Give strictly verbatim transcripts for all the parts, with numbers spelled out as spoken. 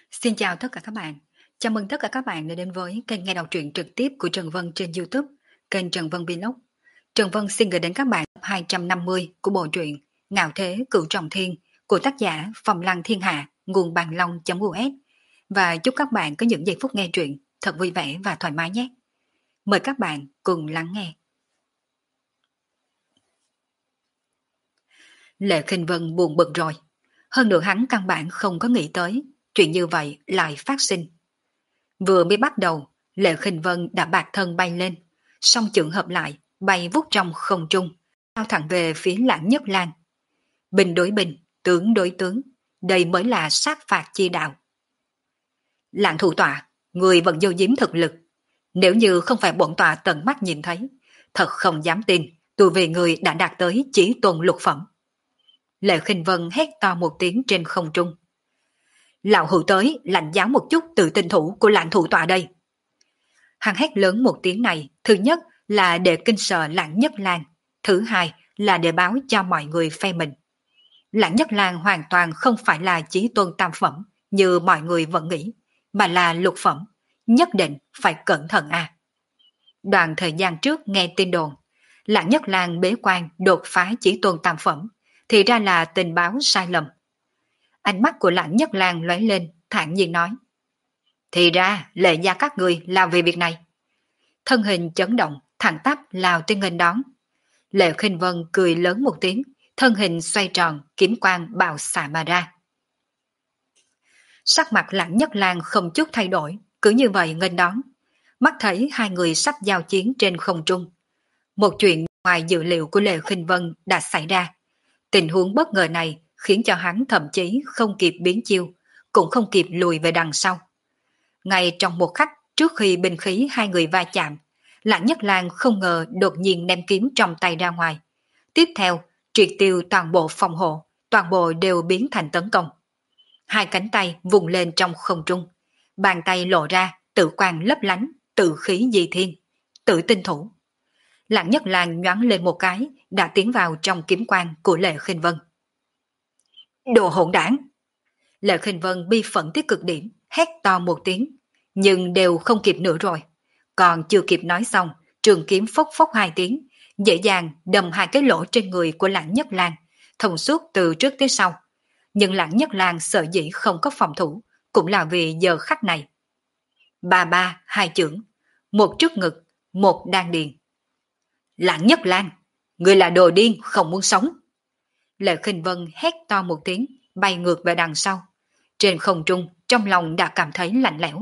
Xin chào tất cả các bạn. Chào mừng tất cả các bạn đã đến với kênh nghe đọc truyện trực tiếp của Trần Vân trên YouTube, kênh Trần Vân Vlog. Trần Vân xin gửi đến các bạn tập hai trăm năm mươi của bộ truyện Ngạo Thế Cửu Trọng Thiên của tác giả Phong Lăng Thiên Hạ, nguồn bàn long.us. Và chúc các bạn có những giây phút nghe truyện thật vui vẻ và thoải mái nhé. Mời các bạn cùng lắng nghe. Lệ Khinh Vân buồn bực rồi. Hơn nữa hắn căn bản không có nghĩ tới chuyện như vậy lại phát sinh. Vừa mới bắt đầu, Lệ Khinh Vân đã bạc thân bay lên, song chưởng hợp lại, bay vút trong không trung, lao thẳng về phía Lãng Nhất Lang. Binh đối binh, tướng đối tướng, đây mới là sát phạt chi đạo. Lãng thủ tọa, người vẫn vô giếm thực lực. Nếu như không phải bổn tọa tận mắt nhìn thấy, thật không dám tin, tu về người đã đạt tới chí tôn lục phẩm. Lệ Khinh Vân hét to một tiếng trên không trung. Lão hữu tới, lãnh giáo một chút từ tinh thủ của Lãng thủ tọa đây. Hắn hét lớn một tiếng này, thứ nhất là để kinh sợ Lãng Nhất Lang, thứ hai là để báo cho mọi người phe mình. Lãng Nhất Lang hoàn toàn không phải là chí tôn tam phẩm như mọi người vẫn nghĩ, mà là lục phẩm, nhất định phải cẩn thận a. À. Đoạn thời gian trước nghe tin đồn, Lãng Nhất Lang bế quan đột phá chí tôn tam phẩm, thì ra là tình báo sai lầm. Ánh mắt của Lãng Nhất Lang lóe lên, thản nhiên nói. Thì ra, Lệ gia các người làm về việc này. Thân hình chấn động, thẳng tắp lao tới nghênh đón. Lệ Khinh Vân cười lớn một tiếng, thân hình xoay tròn, kiếm quang bạo xạ mà ra. Sắc mặt Lãng Nhất Lang không chút thay đổi, cứ như vậy nghênh đón. Mắt thấy hai người sắp giao chiến trên không trung. Một chuyện ngoài dự liệu của Lệ Khinh Vân đã xảy ra. Tình huống bất ngờ này khiến cho hắn thậm chí không kịp biến chiêu, cũng không kịp lùi về đằng sau. Ngay trong một khắc trước khi binh khí hai người va chạm, Lãng Nhất Lang không ngờ đột nhiên ném kiếm trong tay ra ngoài. Tiếp theo, triệt tiêu toàn bộ phòng hộ, toàn bộ đều biến thành tấn công. Hai cánh tay vùng lên trong không trung, bàn tay lộ ra, tự quang lấp lánh, tự khí di thiên, tự tinh thủ. Lãng Nhất Lang nhoáng lên một cái, đã tiến vào trong kiếm quang của Lệ Khinh Vân. Đồ hỗn đảng! Lệ Khinh Vân bi phẫn tới cực điểm, hét to một tiếng, nhưng đều không kịp nữa rồi. Còn chưa kịp nói xong, trường kiếm phốc phốc hai tiếng, dễ dàng đâm hai cái lỗ trên người của Lãng Nhất Lang, thông suốt từ trước tới sau. Nhưng Lãng Nhất Lang sợ dĩ không có phòng thủ, cũng là vì giờ khắc này. Ba ba, hai chưởng, một trước ngực, một đan điền. Lãng Nhất Lang, người là đồ điên không muốn sống. Lệ Khinh Vân hét to một tiếng, bay ngược về đằng sau. Trên không trung, trong lòng đã cảm thấy lạnh lẽo.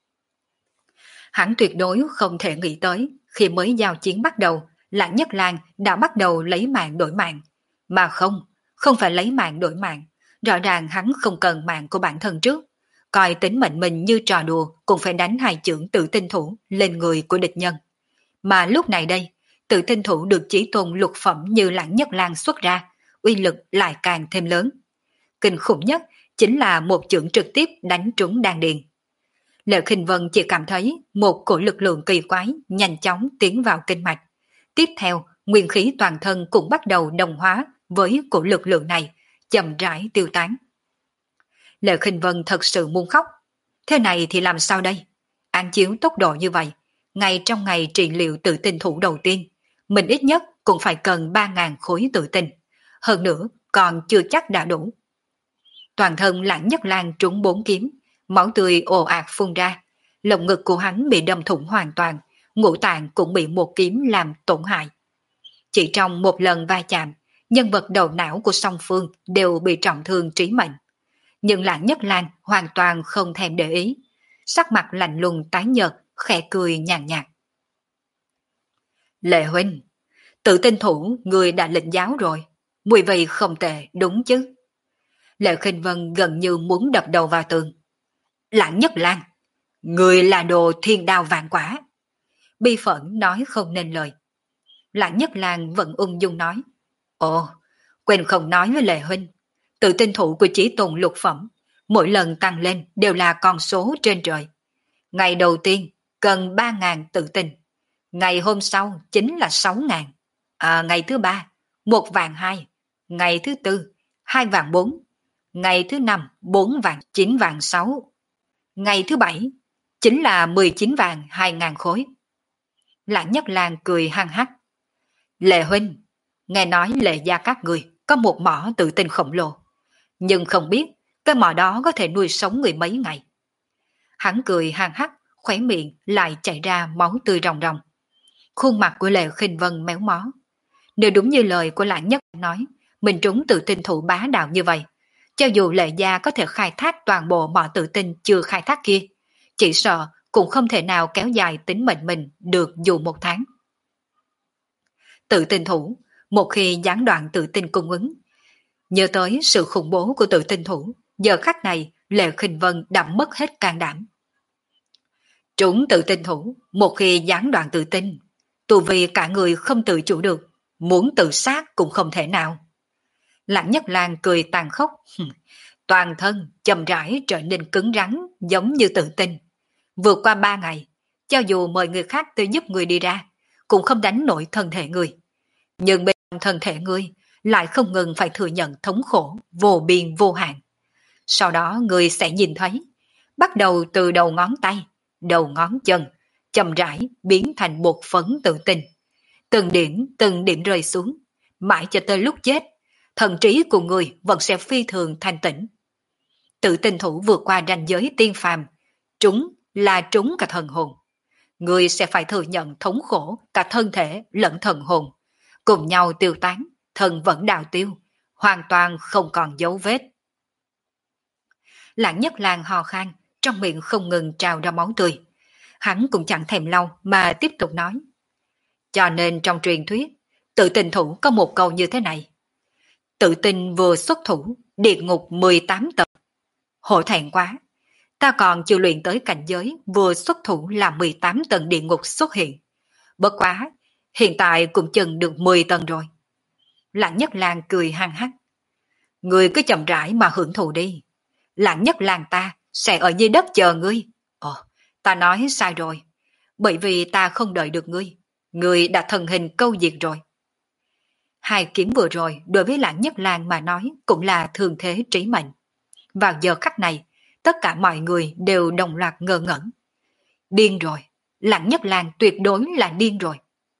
Hắn tuyệt đối không thể nghĩ tới, khi mới giao chiến bắt đầu, Lãng Nhất Lang đã bắt đầu lấy mạng đổi mạng. Mà không, không phải lấy mạng đổi mạng. Rõ ràng hắn không cần mạng của bản thân trước. Coi tính mệnh mình như trò đùa, cũng phải đánh hai chưởng tự tinh thủ lên người của địch nhân. Mà lúc này đây, tự tinh thủ được chí tôn lục phẩm như Lãng Nhất Lang xuất ra, uy lực lại càng thêm lớn. Kinh khủng nhất chính là một chưởng trực tiếp đánh trúng đan điền. Lệ Khinh Vân chỉ cảm thấy một cổ lực lượng kỳ quái nhanh chóng tiến vào kinh mạch. Tiếp theo, nguyên khí toàn thân cũng bắt đầu đồng hóa với cổ lực lượng này, chậm rãi tiêu tán. Lệ Khinh Vân thật sự muốn khóc. Thế này thì làm sao đây? Án chiếu tốc độ như vậy, ngay trong ngày trị liệu tự tinh thủ đầu tiên, mình ít nhất cũng phải cần ba ngàn khối tự tinh. Hơn nữa, còn chưa chắc đã đủ. Toàn thân Lãng Nhất Lang trúng bốn kiếm, máu tươi ồ ạt phun ra, lồng ngực của hắn bị đâm thủng hoàn toàn, ngũ tạng cũng bị một kiếm làm tổn hại. Chỉ trong một lần va chạm, nhân vật đầu não của song phương đều bị trọng thương trí mệnh. Nhưng Lãng Nhất Lang hoàn toàn không thèm để ý, sắc mặt lạnh lùng tái nhợt, khẽ cười nhàn nhạt. Lệ huynh, tự tinh thủ người đã lĩnh giáo rồi, mùi vị không tệ đúng chứ? Lệ Khinh Vân gần như muốn đập đầu vào tường. Lãng Nhất Lang, người là đồ thiên đao vạn quả. Bi phẫn nói không nên lời. Lãng Nhất Lang vẫn ung dung nói. Ồ, quên không nói với Lệ huynh, tự tinh thủ của chí tôn lục phẩm, mỗi lần tăng lên đều là con số trên trời. Ngày đầu tiên cần ba ngàn tự tinh, ngày hôm sau chính là sáu ngàn, à, ngày thứ ba một vạn hai, ngày thứ tư hai vạn bốn, ngày thứ năm bốn vạn chín vạn sáu. Ngày thứ bảy, chính là mười chín vạn hai ngàn khối. Lãng Nhất Lang cười hăng hắc. Lệ huynh, nghe nói Lệ gia các người có một mỏ tự tin khổng lồ, nhưng không biết cái mỏ đó có thể nuôi sống người mấy ngày. Hắn cười hăng hắc, khóe miệng lại chảy ra máu tươi ròng ròng. Khuôn mặt của Lệ Khinh Vân méo mó. Nếu đúng như lời của Lãng Nhất nói, mình trúng tự tin thủ bá đạo như vậy, cho dù Lệ gia có thể khai thác toàn bộ mỏ tự tin chưa khai thác kia, chỉ sợ cũng không thể nào kéo dài tính mệnh mình được dù một tháng. Tự tin thủ, một khi gián đoạn tự tin cung ứng, nhớ tới sự khủng bố của tự tin thủ, giờ khắc này Lệ Khinh Vân đã mất hết can đảm. Trúng tự tin thủ, một khi gián đoạn tự tin, tù vì cả người không tự chủ được, muốn tự sát cũng không thể nào. Lãng Nhất Lang cười tàn khốc, toàn thân chậm rãi trở nên cứng rắn giống như tự tin. Vượt qua ba ngày, cho dù mời người khác tới giúp người đi ra, cũng không đánh nổi thân thể người. Nhưng bên trong thân thể người lại không ngừng phải thừa nhận thống khổ vô biên vô hạn. Sau đó người sẽ nhìn thấy, bắt đầu từ đầu ngón tay, đầu ngón chân, chậm rãi biến thành bột phấn tự tin. Từng điểm từng điểm rơi xuống, mãi cho tới lúc chết, thần trí của người vẫn sẽ phi thường thanh tĩnh. Tự tin thủ vượt qua ranh giới tiên phàm, trúng là trúng cả thần hồn. Người sẽ phải thừa nhận thống khổ cả thân thể lẫn thần hồn, cùng nhau tiêu tán, thần vẫn đào tiêu, hoàn toàn không còn dấu vết. Lãng Nhất Lang ho khan, trong miệng không ngừng trào ra máu tươi. Hắn cũng chẳng thèm lau mà tiếp tục nói. Cho nên trong truyền thuyết, tự tin thủ có một câu như thế này. Tự tin vừa xuất thủ, địa ngục mười tám tầng. Hổ thẹn quá, ta còn chưa luyện tới cảnh giới vừa xuất thủ là mười tám tầng địa ngục xuất hiện. Bất quá, hiện tại cũng chừng được mười tầng rồi. Lãng Nhất Lang cười hăng hắc. Ngươi cứ chậm rãi mà hưởng thụ đi. Lãng Nhất Lang ta sẽ ở dưới đất chờ ngươi. Ồ, ta nói sai rồi. Bởi vì ta không đợi được ngươi. Ngươi đã thần hình câu diệt rồi. Hai kiếm vừa rồi đối với Lãng Nhất Lang mà nói cũng là thường thế trí mệnh. Vào giờ khắc này, tất cả mọi người đều đồng loạt ngơ ngẩn. Điên rồi, Lãng Nhất Lang tuyệt đối là điên rồi.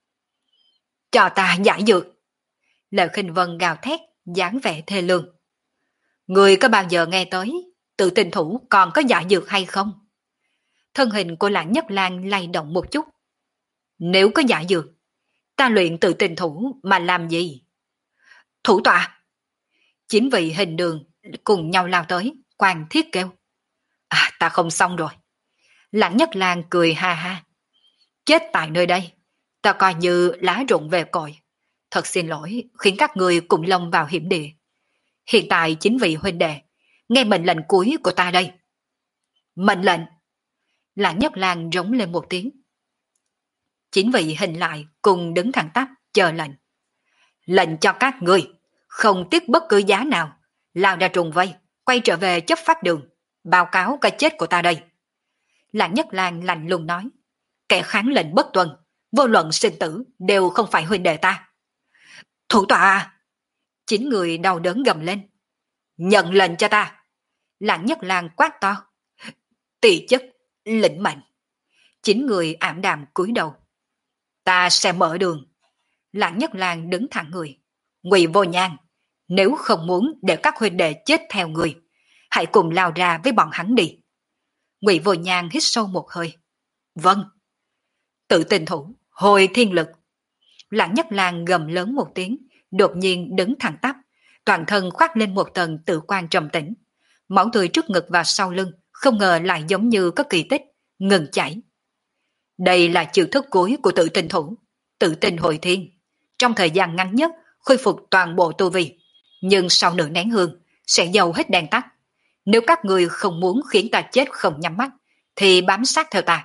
Cho ta giải dược. Lệ Khinh Vân gào thét, dáng vẻ thê lương. Người có bao giờ nghe tới, tự tin thủ còn có giải dược hay không? Thân hình của Lãng Nhất Lang lay động một chút. Nếu có giải dược, ta luyện tự tin thủ mà làm gì? Thủ tọa! Chính vị hình đường cùng nhau lao tới, Quan Thiết kêu. À, ta không xong rồi. Lãng Nhất Lang cười ha ha. Chết tại nơi đây, ta coi như lá rụng về cội. Thật xin lỗi khiến các người cùng lông vào hiểm địa. Hiện tại chính vị huynh đệ, nghe mệnh lệnh cuối của ta đây. Mệnh lệnh! Lãng Nhất Lang rống lên một tiếng. Chính vị hình lại cùng đứng thẳng tắp chờ lệnh. Lệnh cho các người, không tiếc bất cứ giá nào, lao ra trùng vây, quay trở về chấp pháp đường, báo cáo cái chết của ta đây. Lãng Nhất Lang lạnh lùng nói, kẻ kháng lệnh bất tuân, vô luận sinh tử đều không phải huynh đệ ta. Thủ tọa à! Chín người đau đớn gầm lên. Nhận lệnh cho ta! Lãng Nhất Lang quát to. Tỳ chức, lĩnh mệnh. Chín người ảm đạm cúi đầu. Ta sẽ mở đường. Lãng Nhất Lang đứng thẳng người. Ngụy Vô Nhan, nếu không muốn để các huynh đệ chết theo người, hãy cùng lao ra với bọn hắn đi. Ngụy Vô Nhan hít sâu một hơi. Vâng. Tự tin thủ, hồi thiên lực. Lãng Nhất Lang gầm lớn một tiếng, đột nhiên đứng thẳng tắp, toàn thân khoác lên một tầng tự quan trầm tĩnh. Máu tươi trước ngực và sau lưng không ngờ lại giống như có kỳ tích, ngừng chảy. Đây là chiêu thức cuối của tự tin thủ, tự tin hồi thiên. Trong thời gian ngắn nhất, khôi phục toàn bộ tu vi, nhưng sau nửa nén hương, sẽ dầu hết đèn tắt. Nếu các người không muốn khiến ta chết không nhắm mắt, thì bám sát theo ta.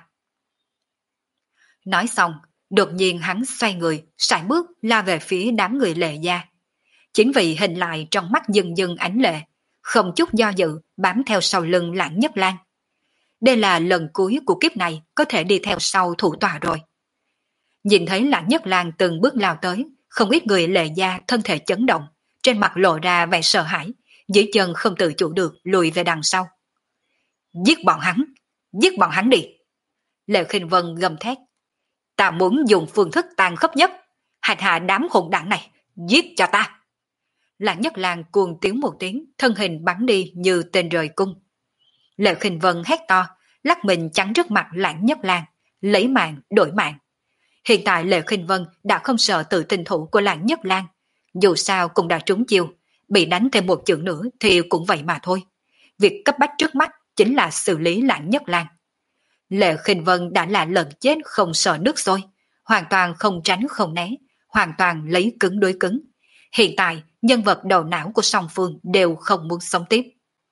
Nói xong, đột nhiên hắn xoay người, sải bước la về phía đám người Lệ gia. Chính vì hình lại trong mắt dần dần ánh lệ, không chút do dự bám theo sau lưng Lãng Nhất Lang. Đây là lần cuối của kiếp này có thể đi theo sau thủ tọa rồi. Nhìn thấy Lãng Nhất Lang từng bước lao tới, không ít người Lệ gia thân thể chấn động, trên mặt lộ ra vẻ sợ hãi, dưới chân không tự chủ được lùi về đằng sau. Giết bọn hắn, giết bọn hắn đi. Lệ Khinh Vân gầm thét. Ta muốn dùng phương thức tàn khốc nhất, hại hạ đám hỗn đảng này, giết cho ta. Lạc Nhất Lang cuồng tiếng một tiếng, thân hình bắn đi như tên rời cung. Lệ Khinh Vân hét to, lắc mình chắn trước mặt Lạc Nhất Lang, lấy mạng đổi mạng. Hiện tại Lệ Khinh Vân đã không sợ tự tình thủ của Lạc Nhất Lang, dù sao cũng đã trúng chiêu, bị đánh thêm một chưởng nữa thì cũng vậy mà thôi. Việc cấp bách trước mắt chính là xử lý Lạc Nhất Lang. Lệ Khinh Vân đã là lần chết không sợ nước sôi, hoàn toàn không tránh không né, hoàn toàn lấy cứng đối cứng. Hiện tại, nhân vật đầu não của song phương đều không muốn sống tiếp.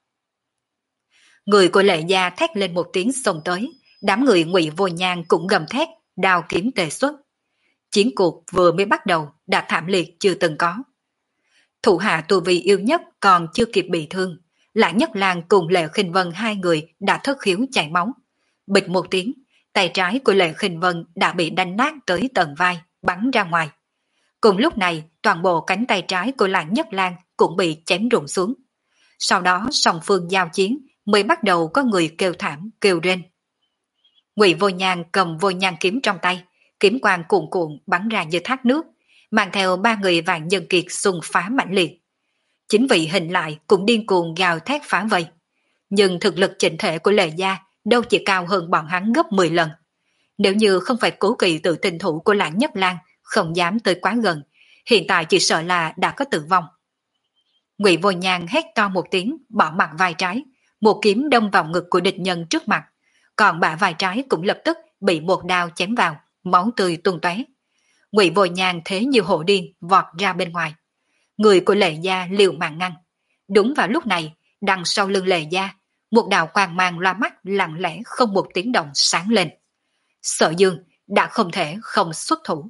Người của Lệ gia thét lên một tiếng xông tới, đám người Ngụy Vô Nhan cũng gầm thét, đao kiếm tề xuất. Chiến cuộc vừa mới bắt đầu đã thảm liệt chưa từng có. Thủ hạ tu vi yêu nhất còn chưa kịp bị thương, Lạc Nhất Lang cùng Lệ Khinh Vân hai người đã thất khiếu chảy máu. Bịch một tiếng, tay trái của Lệ Khinh Vân đã bị đánh nát tới tận vai, bắn ra ngoài. Cùng lúc này, toàn bộ cánh tay trái của Lạc Nhất Lang cũng bị chém rụng xuống. Sau đó song phương giao chiến mới bắt đầu có người kêu thảm, kêu rên. Ngụy Vô Nhan cầm Vô Nhan kiếm trong tay, kiếm quang cuồn cuộn bắn ra như thác nước, mang theo ba người Vạn Nhân Kiệt xung phá mãnh liệt. Chính vị hình lại cũng điên cuồng gào thét phá vây. Nhưng thực lực chỉnh thể của Lệ gia đâu chỉ cao hơn bọn hắn gấp mười lần. Nếu như không phải cố kỵ tự tình thủ của Lạc Nhất Lang không dám tới quá gần, hiện tại chỉ sợ là đã có tử vong. Ngụy Vô Nhan hét to một tiếng, bỏ mặt vai trái, một kiếm đâm vào ngực của địch nhân trước mặt, còn bả vai trái cũng lập tức bị một đao chém vào, máu tươi tung tóe. Ngụy Vô Nhan thế như hổ điên vọt ra bên ngoài. Người của Lệ gia liều mạng ngăn. Đúng vào lúc này, đằng sau lưng Lệ gia, một đạo quang mang loa mắt lặng lẽ không một tiếng động sáng lên. Sở Dương đã không thể không xuất thủ.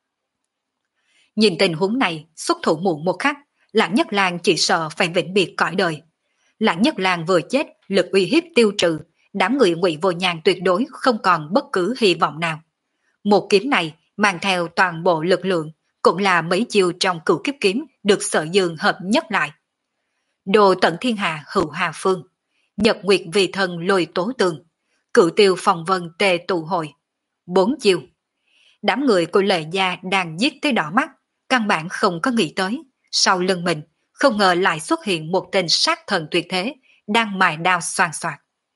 Nhìn tình huống này, xuất thủ muộn một khắc, Lạc Nhất Lang chỉ sợ phải vĩnh biệt cõi đời. Lạc Nhất Lang vừa chết, lực uy hiếp tiêu trừ, đám người Ngụy Vô Nhan tuyệt đối không còn bất cứ hy vọng nào. Một kiếm này mang theo toàn bộ lực lượng, cũng là mấy chiêu trong Cửu Kiếp Kiếm được Sở Dương hợp nhất lại. Đồ tận thiên hà hữu hà phương, nhật nguyệt vì thần lôi tố tường, cửu tiêu phòng vân tề tụ hội. Bốn chiêu. Đám người của Lệ gia đang giết tới đỏ mắt, căn bản không có nghĩ tới. Sau lưng mình, không ngờ lại xuất hiện một tên sát thần tuyệt thế, đang mài đao xoàn xoạc.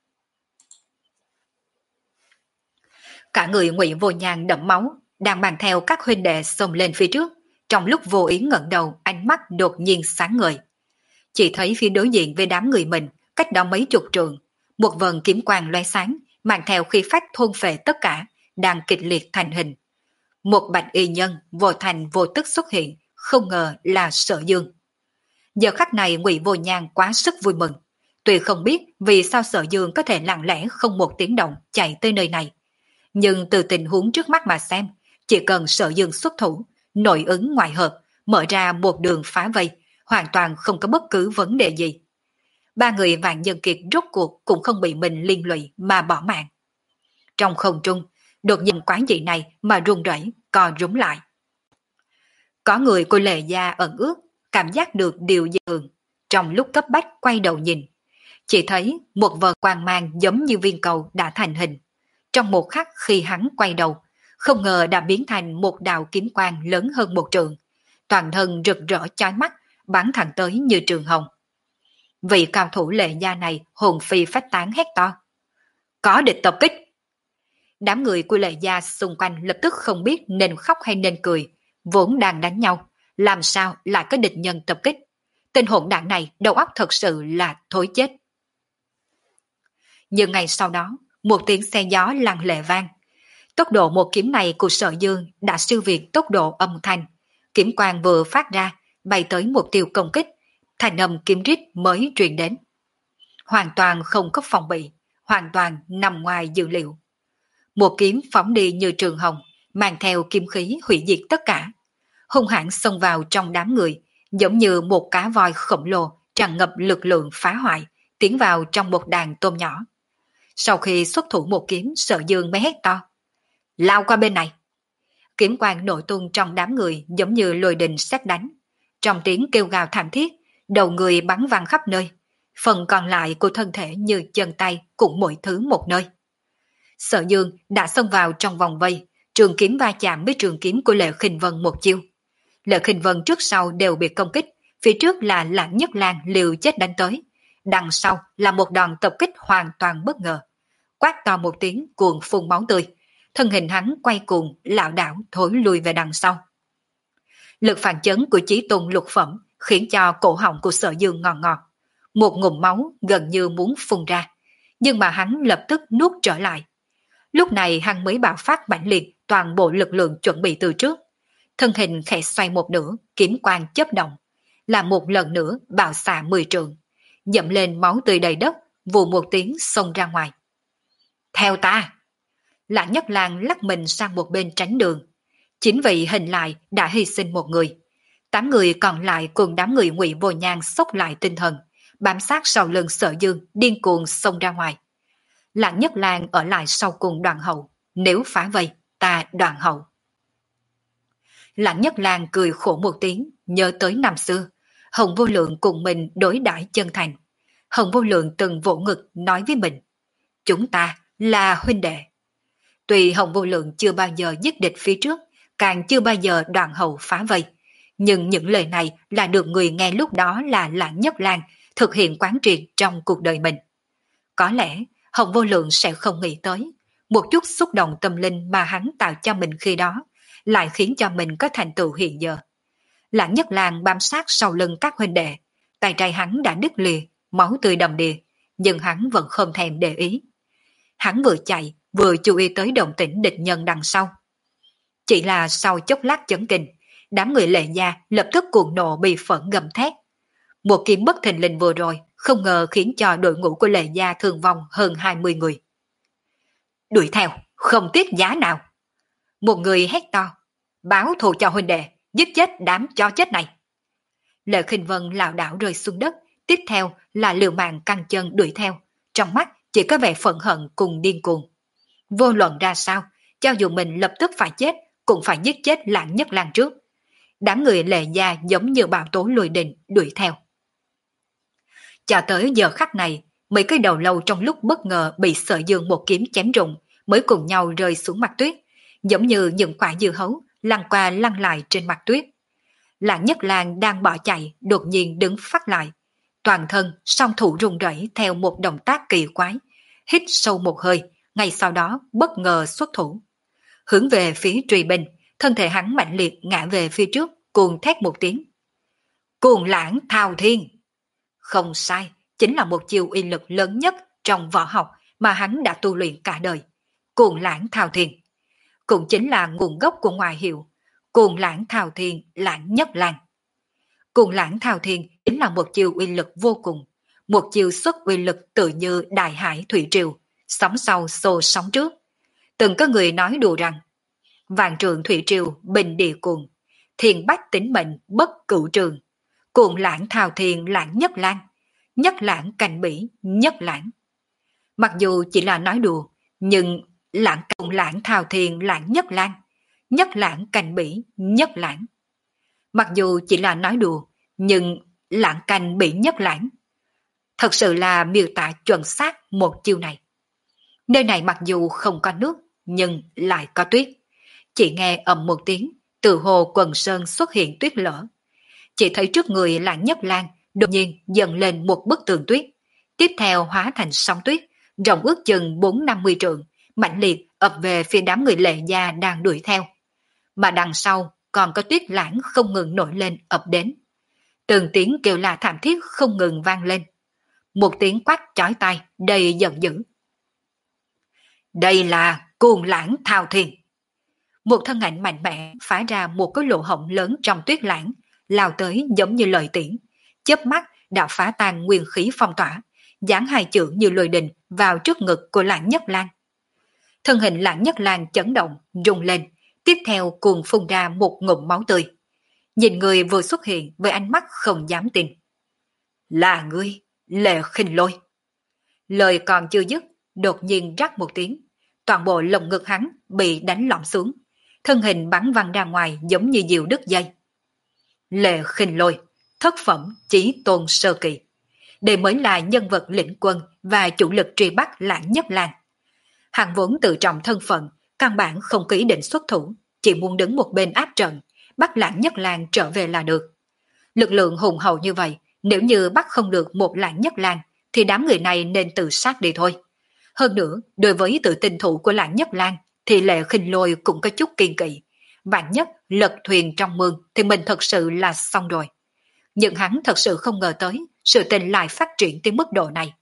Cả người Ngụy Vô Nhan đẫm máu, đang mang theo các huynh đệ xông lên phía trước, trong lúc vô ý ngẩng đầu, ánh mắt đột nhiên sáng ngời. Chỉ thấy phía đối diện với đám người mình, cách đó mấy chục trượng, một vần kiếm quang lóe sáng, mang theo khí phách thôn phệ tất cả, đang kịch liệt thành hình. Một bạch y nhân vô thành vô tức xuất hiện, không ngờ là Sở Dương. Giờ khắc này Ngụy Vô Nhan quá sức vui mừng, tuy không biết vì sao Sở Dương có thể lặng lẽ không một tiếng động chạy tới nơi này, nhưng từ tình huống trước mắt mà xem, chỉ cần Sở Dương xuất thủ, nội ứng ngoại hợp, mở ra một đường phá vây, hoàn toàn không có bất cứ vấn đề gì. Ba người Vạn Nhân Kiệt rốt cuộc cũng không bị mình liên lụy mà bỏ mạng. Trong không trung, đột nhiên quái dị này mà run rẩy, co rúm lại. Có người của Lệ gia ẩn ước, cảm giác được điều dị thường, trong lúc cấp bách quay đầu nhìn, chỉ thấy một vầng quang mang giống như viên cầu đã thành hình. Trong một khắc khi hắn quay đầu, không ngờ đã biến thành một đạo kiếm quang lớn hơn một trượng, toàn thân rực rỡ chói mắt, bắn thẳng tới như trường hồng. Vị cao thủ Lệ gia này hồn phi phách tán hét to. Có địch tập kích! Đám người của Lệ gia xung quanh lập tức không biết nên khóc hay nên cười, vốn đang đánh nhau, làm sao lại có địch nhân tập kích. Tên hỗn đảng này đầu óc thật sự là thối chết. Nhưng ngày sau đó, một tiếng xe gió lặng lệ vang. Tốc độ một kiếm này của Sở Dương đã siêu việt tốc độ âm thanh. Kiếm quang vừa phát ra, bay tới mục tiêu công kích, thành âm kiếm rít mới truyền đến. Hoàn toàn không có phòng bị, hoàn toàn nằm ngoài dự liệu. Một kiếm phóng đi như trường hồng, mang theo kiếm khí hủy diệt tất cả. Hung hãn xông vào trong đám người, giống như một cá voi khổng lồ tràn ngập lực lượng phá hoại, tiến vào trong một đàn tôm nhỏ. Sau khi xuất thủ một kiếm, Sở Dương mới hét to. Lao qua bên này. Kiếm quang nổi tung trong đám người giống như lôi đình sét đánh. Trong tiếng kêu gào thảm thiết, đầu người bắn văng khắp nơi. Phần còn lại của thân thể như chân tay cũng mỗi thứ một nơi. Sở Dương đã xông vào trong vòng vây, trường kiếm va chạm với trường kiếm của Lệ Khinh Vân một chiêu. Lệ Khinh Vân trước sau đều bị công kích, phía trước là Lãng Nhất Lang liều chết đánh tới, đằng sau là một đòn tập kích hoàn toàn bất ngờ. Quát to một tiếng cuồng phun máu tươi, thân hình hắn quay cuồng, lảo đảo thối lùi về đằng sau. Lực phản chấn của Chí Tôn lục phẩm khiến cho cổ họng của Sở Dương ngọt ngọt, một ngụm máu gần như muốn phun ra, nhưng mà hắn lập tức nuốt trở lại. Lúc này hắn mới bạo phát mãnh liệt toàn bộ lực lượng chuẩn bị từ trước, thân hình khẽ xoay một nửa, kiếm quang chớp động, là một lần nữa bạo xạ mười trượng, dậm lên máu tươi đầy đất, vù một tiếng xông ra ngoài. Theo ta! Lãng Nhất Lang lắc mình sang một bên tránh đường. Chính vì hình lại đã hy sinh một người. Tám người còn lại cùng đám người Ngụy Vô Nhang xốc lại tinh thần, bám sát sau lưng Sở Dương điên cuồng xông ra ngoài. Lãng Nhất Lang ở lại sau cùng đoàn hậu, nếu phá vây, ta đoàn hậu. Lãng Nhất Lang cười khổ một tiếng, nhớ tới năm xưa, Hồng Vô Lượng cùng mình đối đãi chân thành. Hồng Vô Lượng từng vỗ ngực nói với mình, chúng ta là huynh đệ. Tuy Hồng Vô Lượng chưa bao giờ giết địch phía trước, càng chưa bao giờ đoàn hậu phá vây, nhưng những lời này là được người nghe lúc đó là Lãng Nhất Lang thực hiện quán triệt trong cuộc đời mình. Có lẽ Hồng Vô Lượng sẽ không nghĩ tới, một chút xúc động tâm linh mà hắn tạo cho mình khi đó, lại khiến cho mình có thành tựu hiện giờ. Lãng Nhất Lang bám sát sau lưng các huynh đệ, tay trái hắn đã đứt lìa, máu tươi đầm đìa, nhưng hắn vẫn không thèm để ý. Hắn vừa chạy, vừa chú ý tới động tĩnh địch nhân đằng sau. Chỉ là sau chốc lát chấn kinh, đám người Lệ Gia lập tức cuồng nộ bị phẫn gầm thét. Một kiếm bất thình lình vừa rồi, không ngờ khiến cho đội ngũ của Lệ Gia thương vong hơn hai mươi người. Đuổi theo, không tiếc giá nào. Một người hét to, báo thù cho huynh đệ, giết chết đám chó chết này. Lệ Khinh Vân lảo đảo rơi xuống đất, tiếp theo là liều mạng căng chân đuổi theo, trong mắt chỉ có vẻ phẫn hận cùng điên cuồng. Vô luận ra sao, cho dù mình lập tức phải chết, cũng phải giết chết Lãng Nhất Lang trước. Đám người Lệ Gia giống như bão tố lùi đình đuổi theo. Cho tới giờ khắc này, mấy cái đầu lâu trong lúc bất ngờ bị Sở Dương một kiếm chém rụng, mới cùng nhau rơi xuống mặt tuyết, giống như những quả dưa hấu lăn qua lăn lại trên mặt tuyết. Lãng Nhất Lang đang bỏ chạy, đột nhiên đứng phát lại, toàn thân song thủ run rẩy theo một động tác kỳ quái, hít sâu một hơi, ngay sau đó bất ngờ xuất thủ, hướng về phía truy binh, thân thể hắn mạnh liệt ngã về phía trước, cuồng thét một tiếng. Cuồng Lãng Thao Thiên! Không sai, chính là một chiêu uy lực lớn nhất trong võ học mà hắn đã tu luyện cả đời. Cuồng Lãng Thao Thiên cũng chính là nguồn gốc của ngoại hiệu Cuồng Lãng Thao Thiên Lãng Nhất Lang. Cuồng Lãng Thao Thiên chính là một chiêu uy lực vô cùng, một chiêu xuất uy lực tự như đại hải thủy triều, sóng sau xô sóng trước. Từng có người nói đùa rằng, vạn trượng thủy triều bình địa cuồng, thiên bách tính mệnh bất cửu trường, cuồng lãng thao thiên lãng nhất lang, nhất lãng cành bỉ nhất lãng. Mặc dù chỉ là nói đùa, nhưng lãng cuồng lãng thao thiên lãng nhất lang, nhất lãng cành bỉ nhất lãng. Mặc dù chỉ là nói đùa, nhưng lãng cành bỉ nhất lãng. Thật sự là miêu tả chuẩn xác một chiêu này. Nơi này mặc dù không có nước, nhưng lại có tuyết. Chỉ nghe ầm một tiếng, từ hồ quần sơn xuất hiện tuyết lở. Chỉ thấy trước người Lãng Nhất Lang đột nhiên dần lên một bức tường tuyết, tiếp theo hóa thành sóng tuyết, rộng ước chừng bốn năm mươi trượng, mạnh liệt ập về phía đám người Lệ Gia đang đuổi theo. Mà đằng sau còn có tuyết lãng không ngừng nổi lên ập đến. Từng tiếng kêu la thảm thiết không ngừng vang lên. Một tiếng quát chói tai đầy giận dữ. Đây là Cuồng Lãng Thao Thiên. Một thân ảnh mạnh mẽ phá ra một cái lỗ hổng lớn trong tuyết lãng, lao tới giống như lợi tiễn, chớp mắt đã phá tan nguyên khí phong tỏa, giáng hai chữ như lôi đình vào trước ngực của Lãng Nhất Lang. Thân hình Lãng Nhất Lang chấn động, rung lên, tiếp theo cuồng phun ra một ngụm máu tươi. Nhìn người vừa xuất hiện với ánh mắt không dám tin. Là ngươi, Lệ Khinh Lôi. Lời còn chưa dứt, đột nhiên rắc một tiếng, toàn bộ lồng ngực hắn bị đánh lõm xuống, thân hình bắn văng ra ngoài giống như diều đứt dây. Lệ Khinh Lôi, thất phẩm chí tôn sơ kỳ. Đây mới là nhân vật lĩnh quân và chủ lực truy bắt Lãng Nhất Lang. Hắn vốn tự trọng thân phận, căn bản không có ý định xuất thủ, chỉ muốn đứng một bên áp trận, bắt Lãng Nhất Lang trở về là được. Lực lượng hùng hậu như vậy, nếu như bắt không được một Lãng Nhất Lang, thì đám người này nên tự sát đi thôi. Hơn nữa, đối với tự tin thủ của Lãng Nhất Lang, thì Lệ Khinh Lôi cũng có chút kiên kỵ. Vạn nhất lật thuyền trong mương thì mình thật sự là xong rồi. Nhưng hắn thật sự không ngờ tới, sự tình lại phát triển tới mức độ này.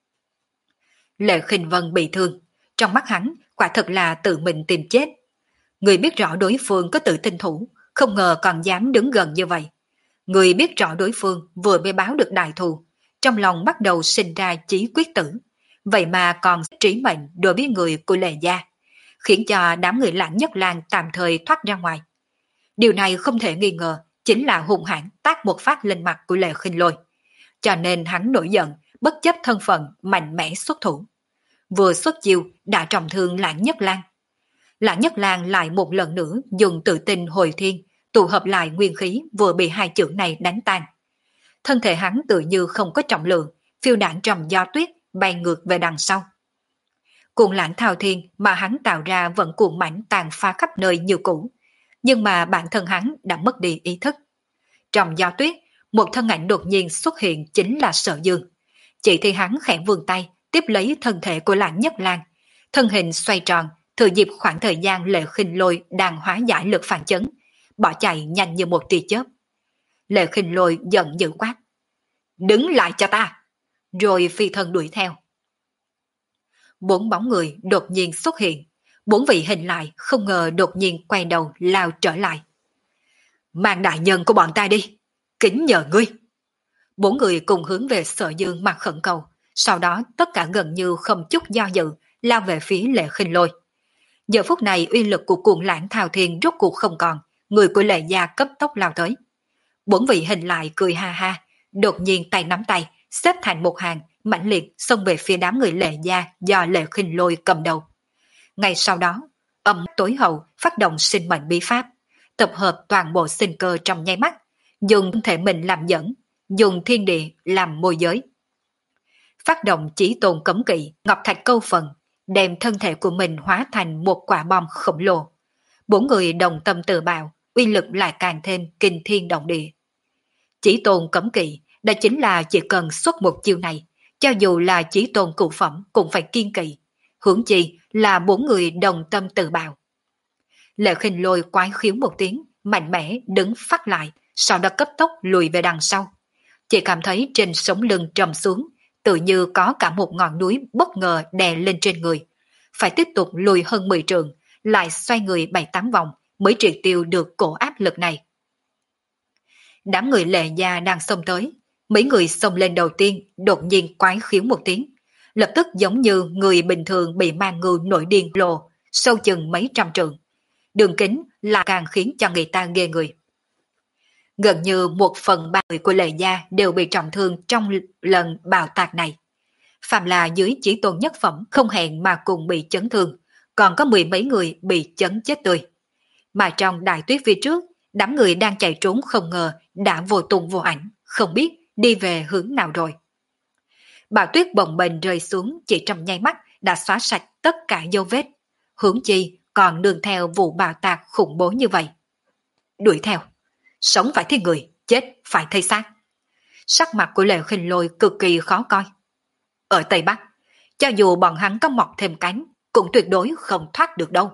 Lệ Khinh Vân bị thương, trong mắt hắn quả thật là tự mình tìm chết. Người biết rõ đối phương có tự tin thủ, không ngờ còn dám đứng gần như vậy. Người biết rõ đối phương vừa mới báo được đại thù, trong lòng bắt đầu sinh ra chí quyết tử, vậy mà còn trí mệnh đối với người của Lệ gia, khiến cho đám người Lãng Nhất Lang tạm thời thoát ra ngoài. Điều này không thể nghi ngờ chính là hung hãn tác một phát lên mặt của Lệ Khinh Lôi, cho nên hắn nổi giận, bất chấp thân phận mạnh mẽ xuất thủ. Vừa xuất chiêu đã trọng thương Lãng Nhất Lang. Lãng Nhất Lang lại một lần nữa dùng tự tin hồi thiên, tụ hợp lại nguyên khí vừa bị hai chưởng này đánh tan. Thân thể hắn tự như không có trọng lượng, phiêu đảng trong gió tuyết bay ngược về đằng sau. Cuồng lãng thao thiên mà hắn tạo ra vẫn cuồng mãnh tàn phá khắp nơi như cũ, nhưng mà bản thân hắn đã mất đi ý thức. Trong gió tuyết, một thân ảnh đột nhiên xuất hiện chính là Sở Dương. Chỉ thấy hắn khẽ vươn tay, tiếp lấy thân thể của Lãng Nhất Lang, thân hình xoay tròn, thừa dịp khoảng thời gian Lệ Khinh Lôi đang hóa giải lực phản chấn, bỏ chạy nhanh như một tia chớp. Lệ Khinh Lôi giận dữ quát: "Đứng lại cho ta!" Rồi phi thân đuổi theo. Bốn bóng người đột nhiên xuất hiện, bốn vị hình lại không ngờ đột nhiên quay đầu lao trở lại. "Mang đại nhân của bọn ta đi, kính nhờ ngươi." Bốn người cùng hướng về Sở Dương mà khẩn cầu, sau đó tất cả gần như không chút do dự lao về phía Lệ Khinh Lôi. Giờ phút này uy lực của cuồng lãng thao thiên rốt cuộc không còn, người của Lệ gia cấp tốc lao tới. Bốn vị hình lại cười ha ha, đột nhiên tay nắm tay, xếp thành một hàng, mãnh liệt xông về phía đám người Lệ gia do Lệ Khinh Lôi cầm đầu. Ngay sau đó, âm tối hậu phát động sinh mệnh bí pháp, tập hợp toàn bộ sinh cơ trong nháy mắt, dùng thể mình làm dẫn, dùng thiên địa làm môi giới. Phát động chỉ tồn cấm kỵ, ngọc thạch câu phần, đem thân thể của mình hóa thành một quả bom khổng lồ. Bốn người đồng tâm tự bào, uy lực lại càng thêm kinh thiên động địa. Chỉ tồn cấm kỵ, đó chính là chỉ cần xuất một chiêu này, cho dù là chỉ tồn cụ phẩm cũng phải kiên kỵ, huống chi là bốn người đồng tâm tự bào. Lệ Khinh Lôi quái khiếu một tiếng, mạnh mẽ đứng phát lại, sau đó cấp tốc lùi về đằng sau. Chỉ cảm thấy trên sống lưng trầm xuống, tự như có cả một ngọn núi bất ngờ đè lên trên người. Phải tiếp tục lùi hơn mười trượng, lại xoay người bảy tám vòng mới triệt tiêu được cổ áp lực này. Đám người Lệ gia đang xông tới, mấy người xông lên đầu tiên đột nhiên quái khiếu một tiếng, lập tức giống như người bình thường bị mang ngưu nổi điên lồ, sâu chừng mấy trăm trượng. Đường kính là càng khiến cho người ta ghê người. Gần như một phần ba người của Lệ gia đều bị trọng thương trong lần bào tạc này. Phạm là dưới chỉ tôn nhất phẩm không hẹn mà cùng bị chấn thương, còn có mười mấy người bị chấn chết tươi. Mà trong đại tuyết phía trước, đám người đang chạy trốn không ngờ đã vô tung vô ảnh, không biết đi về hướng nào rồi. Bão tuyết bồng bềnh rơi xuống chỉ trong nháy mắt đã xóa sạch tất cả dấu vết, hướng chi còn nương theo vụ bạo tạc khủng bố như vậy. Đuổi theo, sống phải thấy người, chết phải thấy xác. Sắc mặt của Lệ Khinh Lôi cực kỳ khó coi. Ở Tây Bắc, cho dù bọn hắn có mọc thêm cánh, cũng tuyệt đối không thoát được đâu.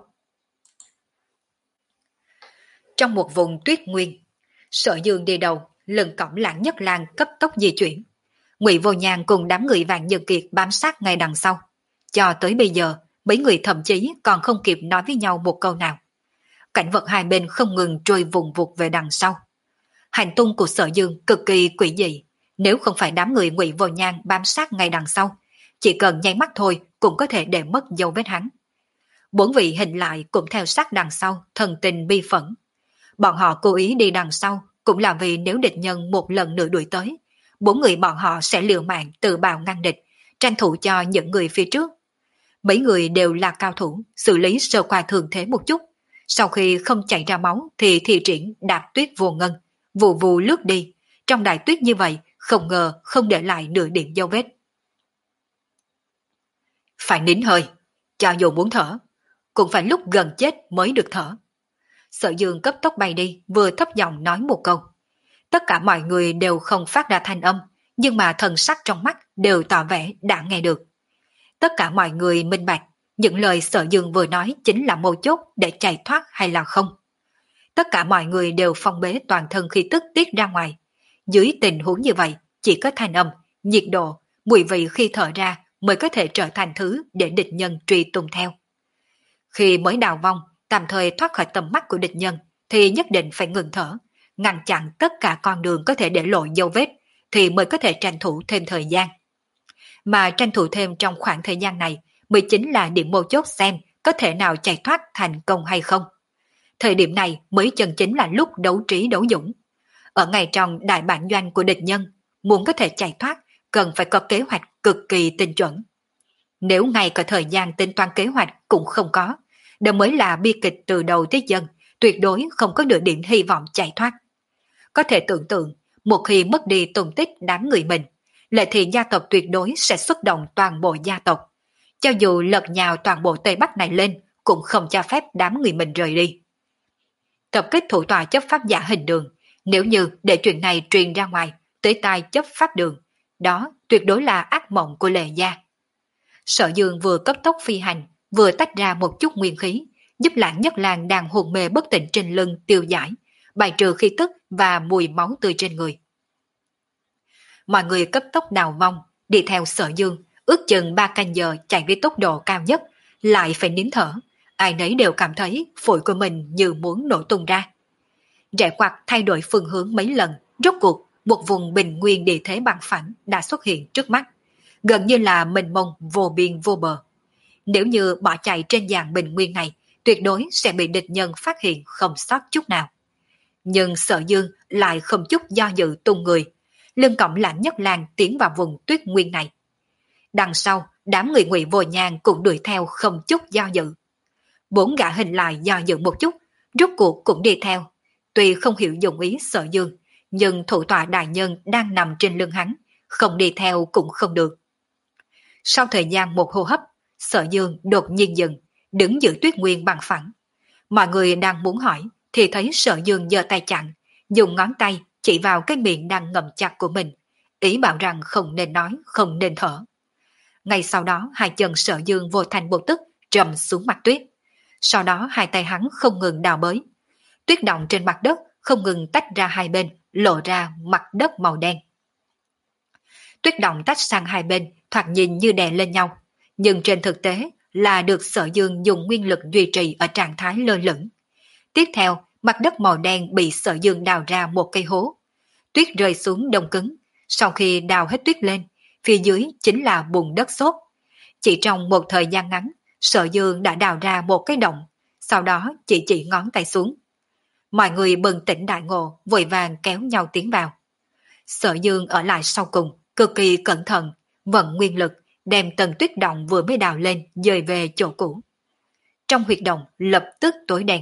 Trong một vùng tuyết nguyên, Sở Dương đi đầu, lưng cõng Lãng Nhất Lang cấp tốc di chuyển. Ngụy Vô Nhàn cùng đám người Vạn Nhân Kiệt bám sát ngay đằng sau. Cho tới bây giờ, mấy người thậm chí còn không kịp nói với nhau một câu nào. Cảnh vật hai bên không ngừng trôi vùng vụt về đằng sau. Hành tung của Sở Dương cực kỳ quỷ dị, nếu không phải đám người Ngụy Vô Nhàn bám sát ngay đằng sau, chỉ cần nháy mắt thôi cũng có thể để mất dấu vết hắn. Bốn vị hình lại cũng theo sát đằng sau, thần tình bi phẫn. Bọn họ cố ý đi đằng sau cũng là vì nếu địch nhân một lần nữa đuổi tới, bốn người bọn họ sẽ liều mạng tự bào ngăn địch, tranh thủ cho những người phía trước. Mấy người đều là cao thủ, xử lý sơ qua thường thế một chút. Sau khi không chảy ra máu thì thi triển đạp tuyết vô ngân, vù vù lướt đi. Trong đại tuyết như vậy, không ngờ không để lại nửa điểm dấu vết. Phải nín hơi, cho dù muốn thở, cũng phải lúc gần chết mới được thở. Sở Dương cấp tốc bay đi, vừa thấp giọng nói một câu. Tất cả mọi người đều không phát ra thanh âm, nhưng mà thần sắc trong mắt đều tỏ vẻ đã nghe được. Tất cả mọi người minh bạch, những lời Sở Dương vừa nói chính là mấu chốt để chạy thoát hay là không. Tất cả mọi người đều phong bế toàn thân khí tức tiết ra ngoài. Dưới tình huống như vậy, chỉ có thanh âm, nhiệt độ, mùi vị khi thở ra mới có thể trở thành thứ để địch nhân truy tung theo. Khi mới đào vong, tạm thời thoát khỏi tầm mắt của địch nhân, thì nhất định phải ngừng thở, ngăn chặn tất cả con đường có thể để lộ dấu vết, thì mới có thể tranh thủ thêm thời gian. Mà tranh thủ thêm trong khoảng thời gian này mới chính là điểm mấu chốt xem có thể nào chạy thoát thành công hay không. Thời điểm này mới chân chính là lúc đấu trí đấu dũng. Ở ngay trong đại bản doanh của địch nhân, muốn có thể chạy thoát, cần phải có kế hoạch cực kỳ tinh chuẩn. Nếu ngay cả thời gian tính toán kế hoạch cũng không có, đó mới là bi kịch từ đầu tới chân, tuyệt đối không có nửa điểm hy vọng chạy thoát. Có thể tưởng tượng, một khi mất đi tung tích đám người mình, Lệ Thị gia tộc tuyệt đối sẽ xuất động toàn bộ gia tộc. Cho dù lật nhào toàn bộ Tây Bắc này lên, cũng không cho phép đám người mình rời đi. Tập kích thủ tọa chấp pháp giả hình đường, nếu như để chuyện này truyền ra ngoài, tới tai chấp pháp đường, đó tuyệt đối là ác mộng của Lệ gia. Sở Dương vừa cấp tốc phi hành, vừa tách ra một chút nguyên khí, giúp Lãng Nhất Lang đang hồn mê bất tỉnh trên lưng tiêu giải, bài trừ khí tức và mùi máu tươi trên người. Mọi người cấp tốc đào vong, đi theo Sở Dương, ước chừng ba canh giờ chạy với tốc độ cao nhất, lại phải nín thở, ai nấy đều cảm thấy phổi của mình như muốn nổ tung ra. Rẽ quạt thay đổi phương hướng mấy lần, rốt cuộc một vùng bình nguyên địa thế bằng phẳng đã xuất hiện trước mắt, gần như là mênh mông vô biên vô bờ. Nếu như bỏ chạy trên dạng bình nguyên này, tuyệt đối sẽ bị địch nhân phát hiện không sót chút nào. Nhưng Sở Dương lại không chút do dự tung người, lưng cõng Lãng Nhất Lang tiến vào vùng tuyết nguyên này. Đằng sau, đám người Ngụy Vô Nhàn cũng đuổi theo không chút do dự. Bốn gã hình lại do dự một chút, rốt cuộc cũng đi theo. Tuy không hiểu dụng ý Sở Dương, nhưng thủ tọa đại nhân đang nằm trên lưng hắn, không đi theo cũng không được. Sau thời gian một hô hấp, Sở Dương đột nhiên dừng, đứng giữa tuyết nguyên bằng phẳng. Mọi người đang muốn hỏi, thì thấy Sở Dương giơ tay chặn, dùng ngón tay chỉ vào cái miệng đang ngậm chặt của mình, ý bảo rằng không nên nói, không nên thở. Ngay sau đó, hai chân Sở Dương vô thành vô tức trầm xuống mặt tuyết. Sau đó hai tay hắn không ngừng đào bới. Tuyết động trên mặt đất không ngừng tách ra hai bên, lộ ra mặt đất màu đen. Tuyết động tách sang hai bên, thoạt nhìn như đè lên nhau, nhưng trên thực tế là được Sở Dương dùng nguyên lực duy trì ở trạng thái lơ lửng. Tiếp theo, mặt đất màu đen bị Sở Dương đào ra một cây hố. Tuyết rơi xuống đông cứng, sau khi đào hết tuyết lên, phía dưới chính là bùn đất xốp. Chỉ trong một thời gian ngắn, Sở Dương đã đào ra một cái động, sau đó chỉ chỉ ngón tay xuống. Mọi người bừng tỉnh đại ngộ, vội vàng kéo nhau tiến vào. Sở Dương ở lại sau cùng, cực kỳ cẩn thận, vận nguyên lực, đem tầng tuyết động vừa mới đào lên dời về chỗ cũ. Trong huyệt động lập tức tối đen.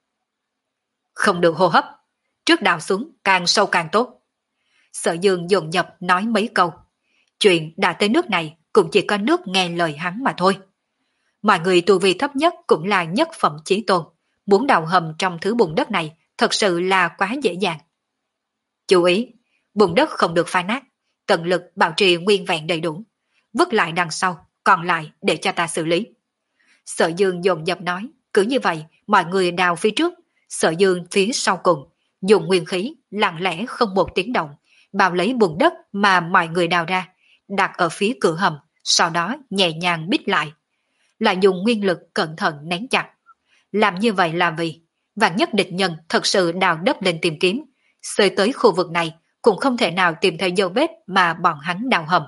Không được hô hấp, trước đào xuống càng sâu càng tốt. Sở Dương dồn dập nói mấy câu. Chuyện đã tới nước này cũng chỉ có nước nghe lời hắn mà thôi. Mọi người tu vi thấp nhất cũng là nhất phẩm chí tôn, muốn đào hầm trong thứ bùn đất này thật sự là quá dễ dàng. Chú ý, bùn đất không được phá nát, tận lực bảo trì nguyên vẹn đầy đủ, vứt lại đằng sau, còn lại để cho ta xử lý. Sở Dương dồn dập nói, cứ như vậy, mọi người đào phía trước, Sở Dương phía sau cùng, dùng nguyên khí, lặng lẽ không một tiếng động, bao lấy bùn đất mà mọi người đào ra, đặt ở phía cửa hầm, sau đó nhẹ nhàng bít lại. Lại dùng nguyên lực cẩn thận nén chặt. Làm như vậy là vì, vạn nhất địch nhân thật sự đào đất lên tìm kiếm, xơi tới khu vực này cũng không thể nào tìm thấy dấu vết mà bọn hắn đào hầm.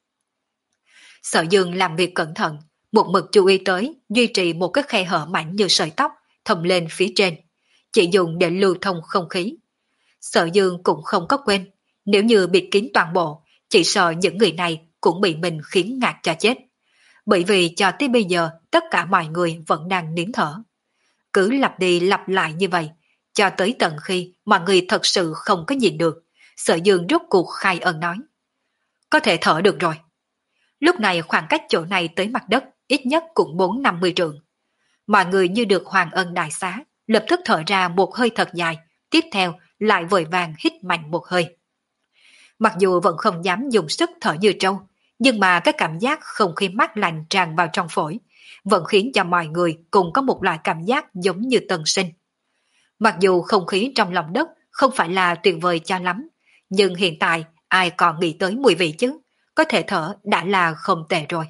Sở Dương làm việc cẩn thận, một mực chú ý tới duy trì một cái khe hở mảnh như sợi tóc thầm lên phía trên, chỉ dùng để lưu thông không khí. Sở Dương cũng không có quên, nếu như bịt kín toàn bộ, chỉ sợ những người này cũng bị mình khiến ngạt cho chết. Bởi vì cho tới bây giờ tất cả mọi người vẫn đang nín thở. Cứ lặp đi lặp lại như vậy, cho tới tận khi mọi người thật sự không có nhìn được, Sở Dương rốt cuộc khai ân nói. Có thể thở được rồi. Lúc này khoảng cách chỗ này tới mặt đất ít nhất cũng bốn năm mươi trượng. Mọi người như được hoàng ân đại xá, lập tức thở ra một hơi thật dài, tiếp theo lại vội vàng hít mạnh một hơi. Mặc dù vẫn không dám dùng sức thở như trâu, nhưng mà cái cảm giác không khí mát lạnh tràn vào trong phổi, vẫn khiến cho mọi người cùng có một loại cảm giác giống như tân sinh. Mặc dù không khí trong lòng đất không phải là tuyệt vời cho lắm, nhưng hiện tại ai còn nghĩ tới mùi vị chứ, có thể thở đã là không tệ rồi.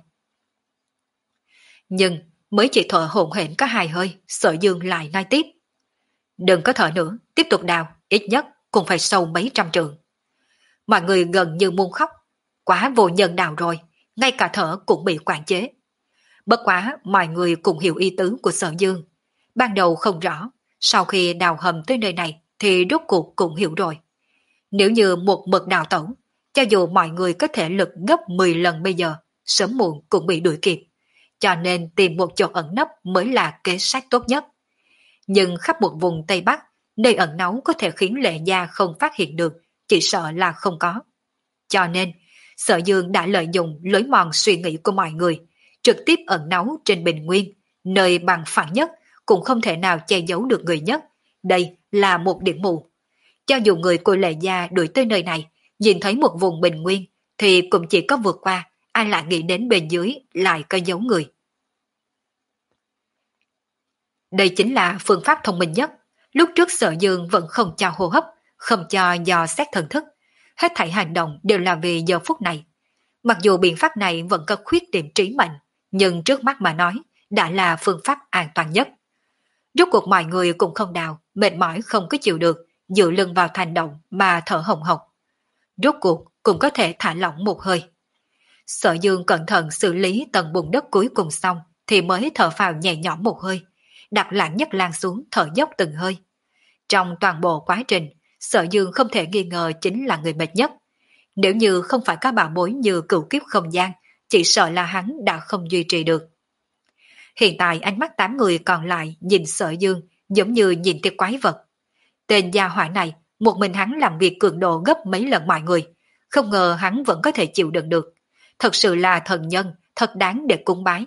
Nhưng mới chỉ thở hổn hển có hai hơi, Sở Dương lại nói tiếp. Đừng có thở nữa, tiếp tục đào, ít nhất cũng phải sâu mấy trăm trượng. Mọi người gần như muốn khóc, quá vô nhân đạo rồi, ngay cả thở cũng bị quản chế. Bất quá mọi người cùng hiểu ý tứ của Sở Dương. Ban đầu không rõ, sau khi đào hầm tới nơi này thì rốt cuộc cũng hiểu rồi. Nếu như một mực đào tẩu, cho dù mọi người có thể lực gấp mười lần bây giờ, sớm muộn cũng bị đuổi kịp. Cho nên tìm một chỗ ẩn nấp mới là kế sách tốt nhất. Nhưng khắp một vùng Tây Bắc, nơi ẩn náu có thể khiến Lệ Gia không phát hiện được, chỉ sợ là không có. Cho nên, Sở Dương đã lợi dụng lối mòn suy nghĩ của mọi người, trực tiếp ẩn náu trên bình nguyên, nơi bằng phẳng nhất, cũng không thể nào che giấu được người nhất. Đây là một điểm mù. Cho dù người của Lệ Gia đuổi tới nơi này, nhìn thấy một vùng bình nguyên, thì cũng chỉ có vượt qua, ai lại nghĩ đến bên dưới lại có dấu người. Đây chính là phương pháp thông minh nhất. Lúc trước Sở Dương vẫn không cho hô hấp, không cho dò xét thần thức. Hết thảy hành động đều là vì giờ phút này. Mặc dù biện pháp này vẫn có khuyết điểm trí mệnh, nhưng trước mắt mà nói, đã là phương pháp an toàn nhất. Rốt cuộc mọi người cũng không đào, mệt mỏi không có chịu được, dựa lưng vào thành động mà thở hồng hộc. Rốt cuộc cũng có thể thả lỏng một hơi. Sở Dương cẩn thận xử lý tầng bùn đất cuối cùng xong, thì mới thở phào nhẹ nhõm một hơi, đặt Lãng Nhất Lang xuống thở dốc từng hơi. Trong toàn bộ quá trình, Sở Dương không thể nghi ngờ chính là người mệt nhất. Nếu như không phải các bảo bối như cửu kiếp không gian, chỉ sợ là hắn đã không duy trì được. Hiện tại ánh mắt tám người còn lại nhìn Sở Dương giống như nhìn thấy quái vật. Tên gia hỏa này, một mình hắn làm việc cường độ gấp mấy lần mọi người, không ngờ hắn vẫn có thể chịu đựng được. Thật sự là thần nhân, thật đáng để cúng bái.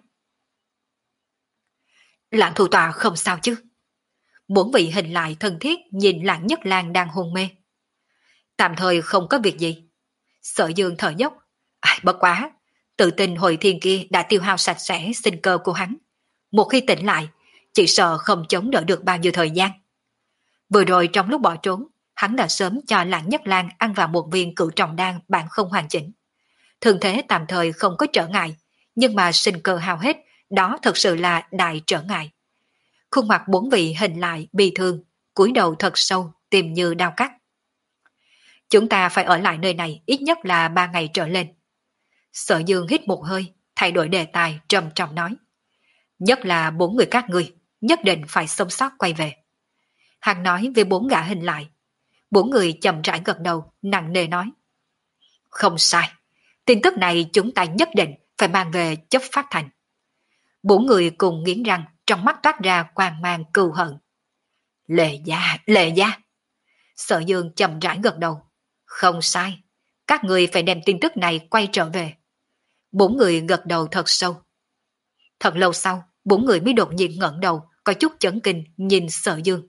Lãng thủ tọa không sao chứ? Bốn vị hình lại thân thiết nhìn Lãng Nhất Lang đang hôn mê. Tạm thời không có việc gì. Sở Dương thở dốc. Ai bất quá, tự tin hồi thiên kia đã tiêu hao sạch sẽ sinh cơ của hắn. Một khi tỉnh lại, chỉ sợ không chống đỡ được bao nhiêu thời gian. Vừa rồi trong lúc bỏ trốn, hắn đã sớm cho Lãng Nhất Lang ăn vào một viên cửu trọng đan bản không hoàn chỉnh. Thường thế tạm thời không có trở ngại, nhưng mà sinh cơ hao hết, đó thật sự là đại trở ngại. Khuôn mặt bốn vị hình lại bi thương, cúi đầu thật sâu, tìm như đau cắt. Chúng ta phải ở lại nơi này ít nhất là ba ngày trở lên. Sở Dương hít một hơi, thay đổi đề tài trầm trọng nói. Nhất là bốn người các ngươi, nhất định phải sống sót quay về. Hắn nói với bốn gã hình lại. Bốn người chậm rãi gật đầu, nặng nề nói. Không sai, tin tức này chúng ta nhất định phải mang về chấp phát thành. Bốn người cùng nghiến răng, trong mắt toát ra quang mang cừu hận. Lệ gia, Lệ gia. Sở Dương chậm rãi gật đầu. Không sai, các người phải đem tin tức này quay trở về. Bốn người gật đầu thật sâu. Thật lâu sau, bốn người mới đột nhiên ngẩng đầu, có chút chấn kinh nhìn Sở Dương.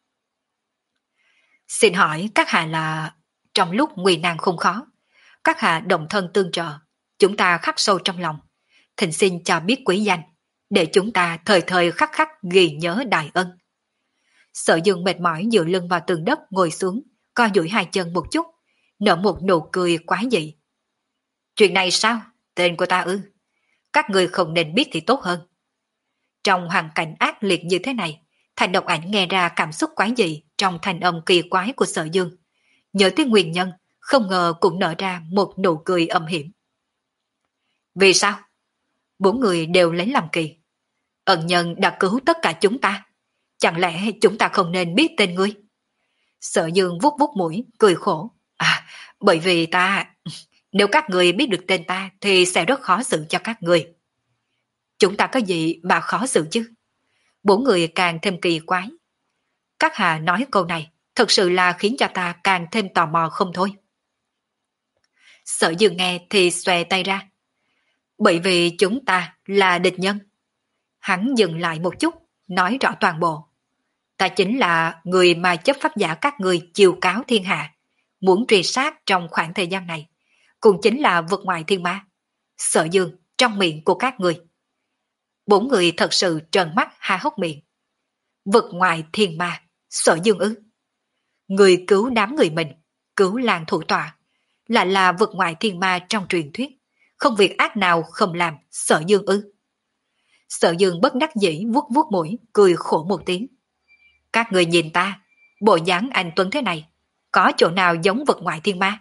Xin hỏi các hạ là... Trong lúc nguy nan không khó, các hạ đồng thân tương trợ, chúng ta khắc sâu trong lòng. Thỉnh xin cho biết quý danh, để chúng ta thời thời khắc khắc ghi nhớ đại ân. Sở Dương mệt mỏi dựa lưng vào tường đất ngồi xuống, co duỗi hai chân một chút, nở một nụ cười quá dị. Chuyện này sao? Tên của ta ư? Các người không nên biết thì tốt hơn. Trong hoàn cảnh ác liệt như thế này, Thành Độc Ảnh nghe ra cảm xúc quái dị trong thanh âm kỳ quái của Sở Dương. Nhớ tới nguyên nhân, không ngờ cũng nở ra một nụ cười âm hiểm. Vì sao? Bốn người đều lấy làm kỳ. Ân nhân đã cứu tất cả chúng ta. Chẳng lẽ chúng ta không nên biết tên ngươi? Sở Dương vuốt vuốt mũi, cười khổ. À, bởi vì ta... Nếu các người biết được tên ta thì sẽ rất khó xử cho các người. Chúng ta có gì mà khó xử chứ? Bốn người càng thêm kỳ quái. Các hạ nói câu này thật sự là khiến cho ta càng thêm tò mò không thôi. Sở Dương nghe thì xòe tay ra. Bởi vì chúng ta là địch nhân. Hắn dừng lại một chút, nói rõ toàn bộ. Ta chính là người mà chấp pháp giả các người chiêu cáo thiên hạ, muốn truy sát trong khoảng thời gian này, cũng chính là vực ngoại thiên ma. Sở Dương trong miệng của các người. Bốn người thật sự trợn mắt há hốc miệng. Vực ngoại thiên ma, Sở Dương ư? Người cứu đám người mình, cứu làng thủ tọa, lại là vực ngoại thiên ma trong truyền thuyết, không việc ác nào không làm, Sở Dương ư? Sở Dương bất đắc dĩ vuốt vuốt mũi, cười khổ một tiếng. Các người nhìn ta, bộ dáng anh Tuấn thế này, có chỗ nào giống vực ngoại thiên ma?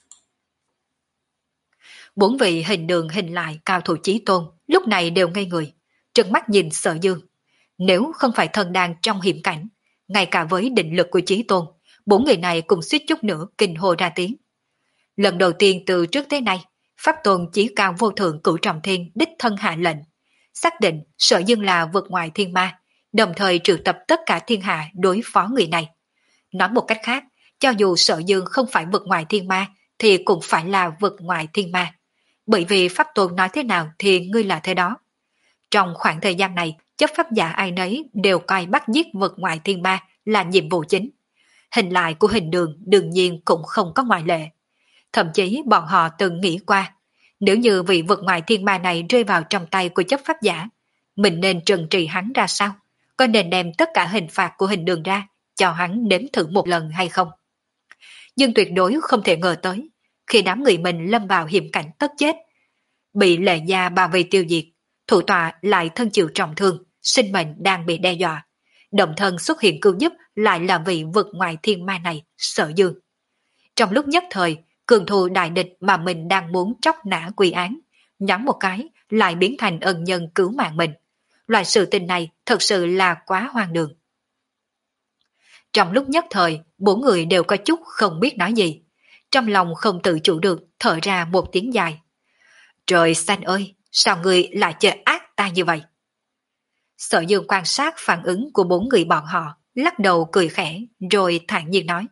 Bốn vị hình đường hình lại cao thủ chí tôn lúc này đều ngây người, trừng mắt nhìn Sở Dương. Nếu không phải thần đang trong hiểm cảnh, ngay cả với định lực của chí tôn, bốn người này cùng suýt chút nữa kinh hô ra tiếng. Lần đầu tiên từ trước tới nay, Pháp Tôn chí cao vô thượng cửu trọng thiên đích thân hạ lệnh, xác định Sở Dương là vực ngoại thiên ma, đồng thời triệu tập tất cả thiên hạ đối phó người này. Nói một cách khác, cho dù Sở Dương không phải vực ngoại thiên ma, thì cũng phải là vực ngoại thiên ma. Bởi vì Pháp Tôn nói thế nào thì ngươi là thế đó. Trong khoảng thời gian này, chấp pháp giả ai nấy đều coi bắt giết vực ngoại thiên ma là nhiệm vụ chính. Hình lại của hình đường đương nhiên cũng không có ngoại lệ. Thậm chí bọn họ từng nghĩ qua, nếu như vị vực ngoại thiên ma này rơi vào trong tay của chấp pháp giả, mình nên trừng trị hắn ra sao? Có nên đem tất cả hình phạt của hình đường ra, cho hắn nếm thử một lần hay không? Nhưng tuyệt đối không thể ngờ tới, khi đám người mình lâm vào hiểm cảnh tất chết, bị lệ gia bao vây tiêu diệt, thủ tọa lại thân chịu trọng thương, sinh mệnh đang bị đe dọa. Động thân xuất hiện cứu giúp lại là vị vực ngoại thiên ma này, Sở Dương. Trong lúc nhất thời, cường thù đại địch mà mình đang muốn tróc nã quy án, nhắm một cái lại biến thành ân nhân cứu mạng mình. Loại sự tình này thật sự là quá hoang đường. Trong lúc nhất thời, bốn người đều có chút không biết nói gì. Trong lòng không tự chủ được thở ra một tiếng dài. Trời xanh ơi, sao người lại chơi ác ta như vậy? Sở Dương quan sát phản ứng của bốn người bọn họ, lắc đầu cười khẽ, rồi thản nhiên nói.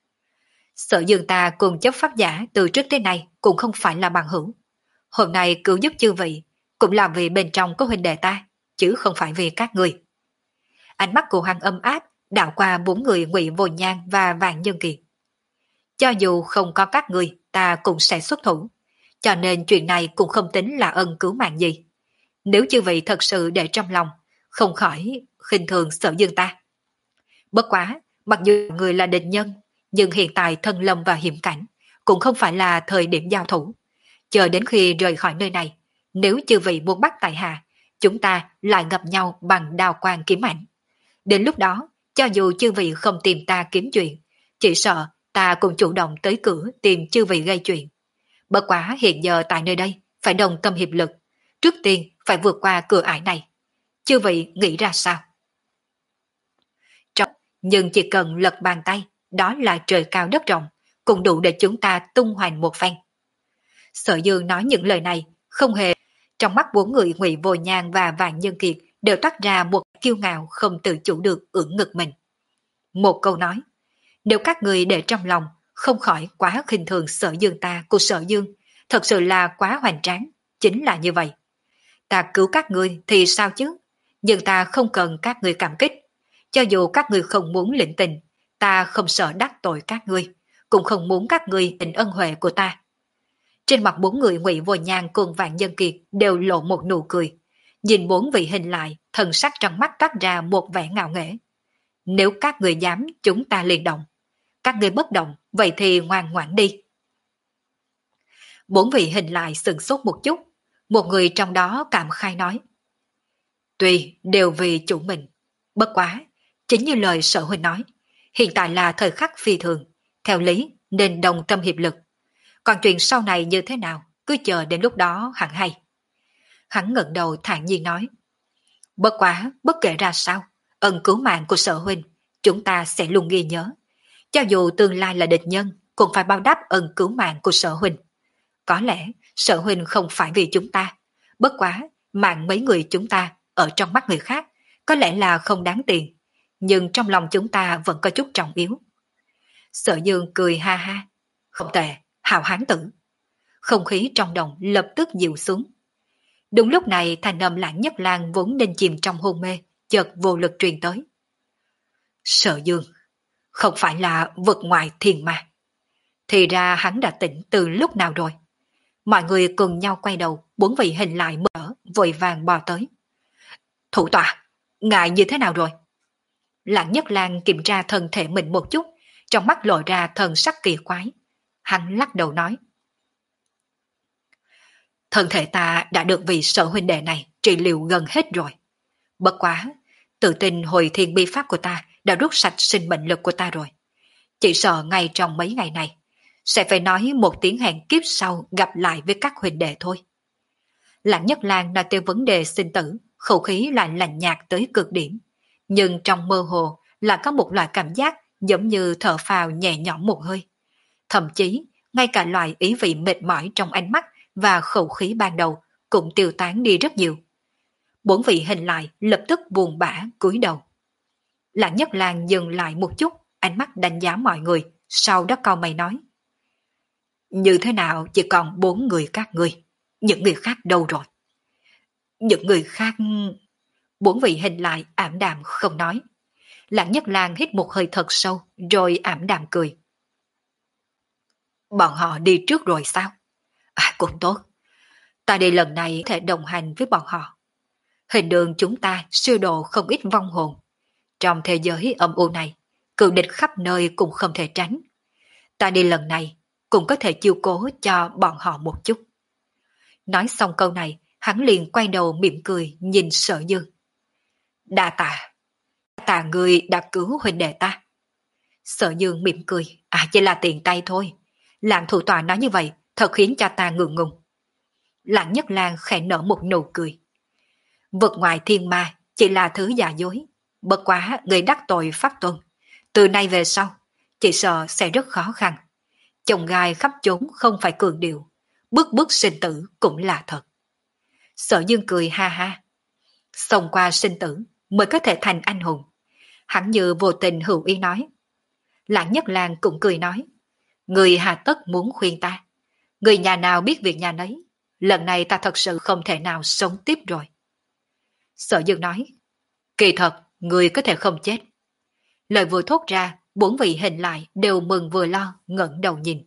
Sở Dương ta cùng chấp pháp giả từ trước tới nay cũng không phải là bằng hữu. Hôm nay cứu giúp chư vị, cũng là vì bên trong có huynh đệ ta, chứ không phải vì các người. Ánh mắt của hắn âm áp, đảo qua bốn người Ngụy Vô Nhan và Vạn Nhân Kiệt. Cho dù không có các người, ta cũng sẽ xuất thủ. Cho nên chuyện này cũng không tính là ân cứu mạng gì. Nếu chư vị thật sự để trong lòng, không khỏi khinh thường Sở Dương ta. Bất quá, mặc dù người là địch nhân, nhưng hiện tại thân lâm vào hiểm cảnh, cũng không phải là thời điểm giao thủ. Chờ đến khi rời khỏi nơi này, nếu chư vị muốn bắt tại hạ, chúng ta lại gặp nhau bằng đao quang kiếm ảnh. Đến lúc đó, cho dù chư vị không tìm ta kiếm chuyện, chỉ sợ ta cũng chủ động tới cửa tìm chư vị gây chuyện. Bất quá hiện giờ tại nơi đây, phải đồng tâm hiệp lực. Trước tiên phải vượt qua cửa ải này. Chư vị nghĩ ra sao? Trọng, nhưng chỉ cần lật bàn tay, đó là trời cao đất rộng, cũng đủ để chúng ta tung hoành một phen. Sở Dương nói những lời này, không hề. Trong mắt bốn người Ngụy Vô Nhan và Vạn Nhân Kiệt đều toát ra một kiêu ngạo không tự chủ được ưỡn ngực mình. Một câu nói, nếu các người để trong lòng, không khỏi quá khinh thường Sở Dương ta của Sở Dương, thật sự là quá hoành tráng, chính là như vậy. Ta cứu các người thì sao chứ, nhưng ta không cần các người cảm kích. Cho dù các người không muốn lĩnh tình, ta không sợ đắc tội các ngươi, cũng không muốn các ngươi tình ân huệ của ta. Trên mặt bốn người Ngụy Vô Nhan cùng Vạn Nhân Kiệt đều lộ một nụ cười. Nhìn bốn vị hình lại, thần sắc trong mắt toát ra một vẻ ngạo nghễ. Nếu các người dám, chúng ta liền động. Các người bất động, vậy thì ngoan ngoãn đi. Bốn vị hình lại sừng sốt một chút. Một người trong đó cảm khai nói. Tuy đều vì chủ mình, bất quá, chính như lời Sở huynh nói, hiện tại là thời khắc phi thường, theo lý nên đồng tâm hiệp lực. Còn chuyện sau này như thế nào, cứ chờ đến lúc đó hẳn hay. Hắn ngẩng đầu thản nhiên nói. Bất quá, bất kể ra sao, ân cứu mạng của Sở huynh, chúng ta sẽ luôn ghi nhớ. Cho dù tương lai là địch nhân, cũng phải báo đáp ân cứu mạng của Sở huynh. Có lẽ Sở huynh không phải vì chúng ta, bất quá mạng mấy người chúng ta ở trong mắt người khác có lẽ là không đáng tiền, nhưng trong lòng chúng ta vẫn có chút trọng yếu. Sở Dương cười ha ha. Không tệ, hào hán tử. Không khí trong đồng lập tức dịu xuống. Đúng lúc này thanh âm Lãng Nhất Lang vốn nên chìm trong hôn mê, chợt vô lực truyền tới. Sở Dương, không phải là vực ngoại thiên ma. Thì ra hắn đã tỉnh từ lúc nào rồi. Mọi người cùng nhau quay đầu, bốn vị hình lại mở, vội vàng bò tới. Thủ tọa, ngài như thế nào rồi? Lãng Nhất Lang kiểm tra thân thể mình một chút, trong mắt lộ ra thần sắc kỳ quái. Hắn lắc đầu nói. Thân thể ta đã được vị Sở huynh đệ này trị liệu gần hết rồi. Bất quá, tự tin hồi thiên bi pháp của ta đã rút sạch sinh mệnh lực của ta rồi. Chỉ sợ ngay trong mấy ngày này, sẽ phải nói một tiếng hẹn kiếp sau gặp lại với các huynh đệ thôi. Lãng Nhất Lang nói tới vấn đề sinh tử, khẩu khí lại lạnh nhạt tới cực điểm. Nhưng trong mơ hồ là có một loại cảm giác giống như thở phào nhẹ nhõm một hơi. Thậm chí, ngay cả loại ý vị mệt mỏi trong ánh mắt và khẩu khí ban đầu cũng tiêu tán đi rất nhiều. Bốn vị hình lại lập tức buồn bã cúi đầu. Lãng Nhất Lang dừng lại một chút, ánh mắt đánh giá mọi người, sau đó cau mày nói. Như thế nào chỉ còn bốn người các ngươi, những người khác đâu rồi? Những người khác... Bốn vị hình lại ảm đạm không nói. Lãng Nhất Lang hít một hơi thật sâu, rồi ảm đạm cười. Bọn họ đi trước rồi sao? À, cũng tốt. Ta đi lần này có thể đồng hành với bọn họ. Hình đường chúng ta siêu độ không ít vong hồn. Trong thế giới âm u này, cự địch khắp nơi cũng không thể tránh. Ta đi lần này cũng có thể chiêu cố cho bọn họ một chút. Nói xong câu này, hắn liền quay đầu mỉm cười nhìn Sở Dương. Đa tạ, tạ người đã cứu huynh đệ ta. Sở Dương mỉm cười, à chỉ là tiền tay thôi. Làm thủ tọa nói như vậy, thật khiến cho ta ngượng ngùng. Lãng Nhất Lang khẽ nở một nụ cười. Vực ngoài thiên ma chỉ là thứ giả dối, bất quá người đắc tội pháp tuân. Từ nay về sau, chỉ sợ sẽ rất khó khăn. Chồng gai khắp chốn không phải cường điệu, bước bước sinh tử cũng là thật. Sở Dương cười ha ha. Xông qua sinh tử mới có thể thành anh hùng. Hắn như vô tình hữu ý nói. Lãng Nhất Lang cũng cười nói. Người hà tất muốn khuyên ta. Người nhà nào biết việc nhà nấy. Lần này ta thật sự không thể nào sống tiếp rồi. Sở Dương nói. Kỳ thật, người có thể không chết. Lời vừa thốt ra, bốn vị hình lại đều mừng vừa lo, ngẩng đầu nhìn.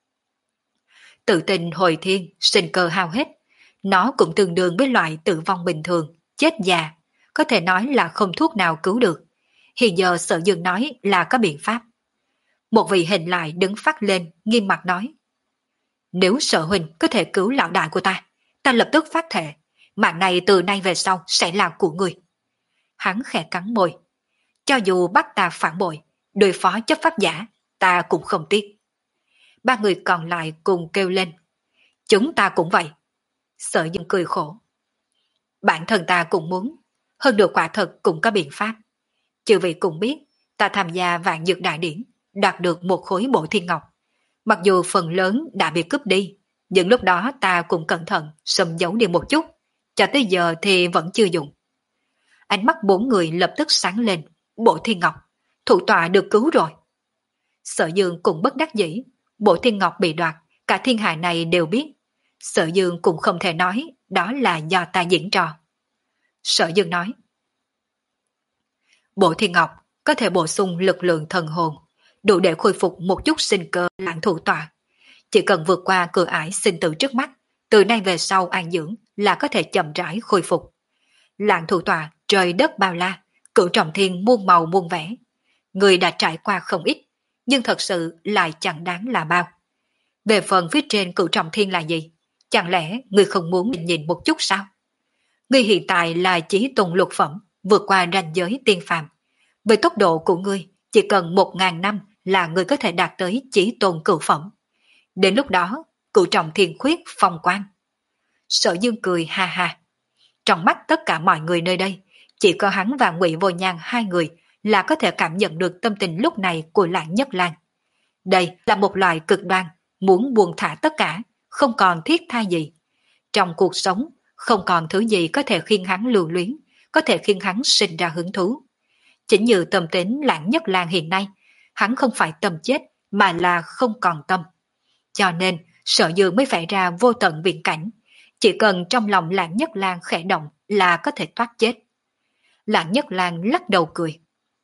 Tự tình hồi thiên, sinh cơ hao hết. Nó cũng tương đương với loại tử vong bình thường, chết già. Có thể nói là không thuốc nào cứu được. Hiện giờ Sở Dương nói là có biện pháp. Một vị hình lại đứng phát lên, nghiêm mặt nói. Nếu Sở huynh có thể cứu lão đại của ta, ta lập tức phát thệ. Mạng này từ nay về sau sẽ là của người. Hắn khẽ cắn môi. Cho dù bắt ta phản bội, đối phó chấp pháp giả, ta cũng không tiếc. Ba người còn lại cùng kêu lên. Chúng ta cũng vậy. Sở Dương cười khổ. Bản thân ta cũng muốn, hơn được quả thật cũng có biện pháp. Chư vị cũng biết, ta tham gia vạn dược đại điển, đạt được một khối bộ thiên ngọc. Mặc dù phần lớn đã bị cướp đi, nhưng lúc đó ta cũng cẩn thận, xâm giấu đi một chút, cho tới giờ thì vẫn chưa dùng. Ánh mắt bốn người lập tức sáng lên, bộ thiên ngọc, thủ tọa được cứu rồi. Sở Dương cũng bất đắc dĩ, bộ thiên ngọc bị đoạt, cả thiên hạ này đều biết. Sở Dương cũng không thể nói, đó là do ta diễn trò. Sở Dương nói, bộ thiên ngọc có thể bổ sung lực lượng thần hồn, đủ để khôi phục một chút sinh cơ Lãng thủ tọa. Chỉ cần vượt qua cửa ải sinh tử trước mắt, từ nay về sau an dưỡng là có thể chậm rãi khôi phục. Lãng thủ tọa trời đất bao la, cửu trọng thiên muôn màu muôn vẻ. Người đã trải qua không ít, nhưng thật sự lại chẳng đáng là bao. Về phần phía trên cửu trọng thiên là gì? Chẳng lẽ người không muốn nhìn, nhìn một chút sao? Người hiện tại là chí tôn lục phẩm, vượt qua ranh giới tiên phàm. Với tốc độ của ngươi, chỉ cần một ngàn năm là ngươi có thể đạt tới chí tôn cửu phẩm. Đến lúc đó, cửu trọng thiên khuyết phong quang. Sở Dương cười ha ha. Trong mắt tất cả mọi người nơi đây, chỉ có hắn và Ngụy Vô Nhan hai người là có thể cảm nhận được tâm tình lúc này của Lãng Nhất Lang. Đây là một loại cực đoan, muốn buông thả tất cả, không còn thiết tha gì. Trong cuộc sống, không còn thứ gì có thể khiến hắn lưu luyến, có thể khiến hắn sinh ra hứng thú. Chính như tâm tính Lãng Nhất Lang hiện nay, hắn không phải tâm chết mà là không còn tâm. Cho nên, Sở Dương mới phải ra vô tận viễn cảnh, Chỉ cần trong lòng Lãng Nhất Lang khẽ động là có thể thoát chết. Lãng Nhất Lang lắc đầu cười.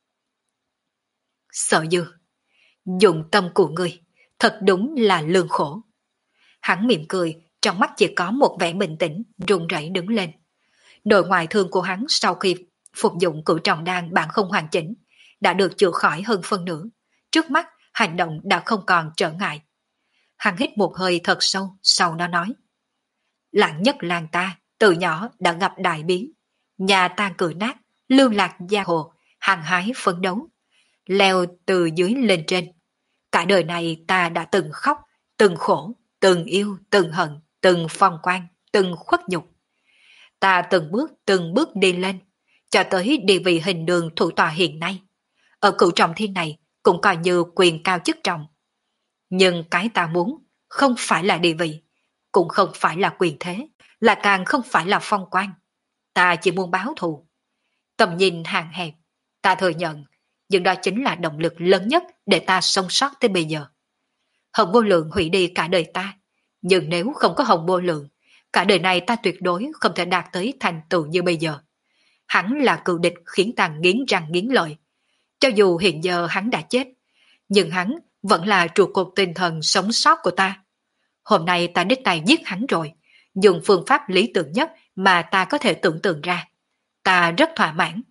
Sở Dương, dụng tâm của ngươi, thật đúng là lương khổ. Hắn mỉm cười, trong mắt chỉ có một vẻ bình tĩnh, run rẩy đứng lên. Nội ngoại thương của hắn sau khi phục dụng cửu trọng đan bản không hoàn chỉnh, đã được chữa khỏi hơn phân nửa. Trước mắt, hành động đã không còn trở ngại. Hắn hít một hơi thật sâu, sau đó nói. Lãng Nhất Lang ta, từ nhỏ đã gặp đại biến. Nhà tan cửa nát, lưu lạc giang hồ, hàng hái phấn đấu. Leo từ dưới lên trên. Cả đời này ta đã từng khóc, từng khổ, từng yêu, từng hận, từng phong quan, từng khuất nhục. Ta từng bước, từng bước đi lên, cho tới địa vị hình đường thủ tọa hiện nay. Ở cửu trọng thiên này cũng coi như quyền cao chức trọng. Nhưng cái ta muốn không phải là địa vị, cũng không phải là quyền thế, là càng không phải là phong quan. Ta chỉ muốn báo thù. Tầm nhìn hạn hẹp, ta thừa nhận, nhưng đó chính là động lực lớn nhất để ta sống sót tới bây giờ. Hồng Vô Lượng hủy đi cả đời ta, nhưng nếu không có Hồng Vô Lượng, cả đời này ta tuyệt đối không thể đạt tới thành tựu như bây giờ. Hắn là cựu địch khiến ta nghiến răng nghiến lợi. Cho dù hiện giờ hắn đã chết, nhưng hắn vẫn là trụ cột tinh thần sống sót của ta. Hôm nay ta đích tay giết hắn rồi, dùng phương pháp lý tưởng nhất mà ta có thể tưởng tượng ra. Ta rất thỏa mãn.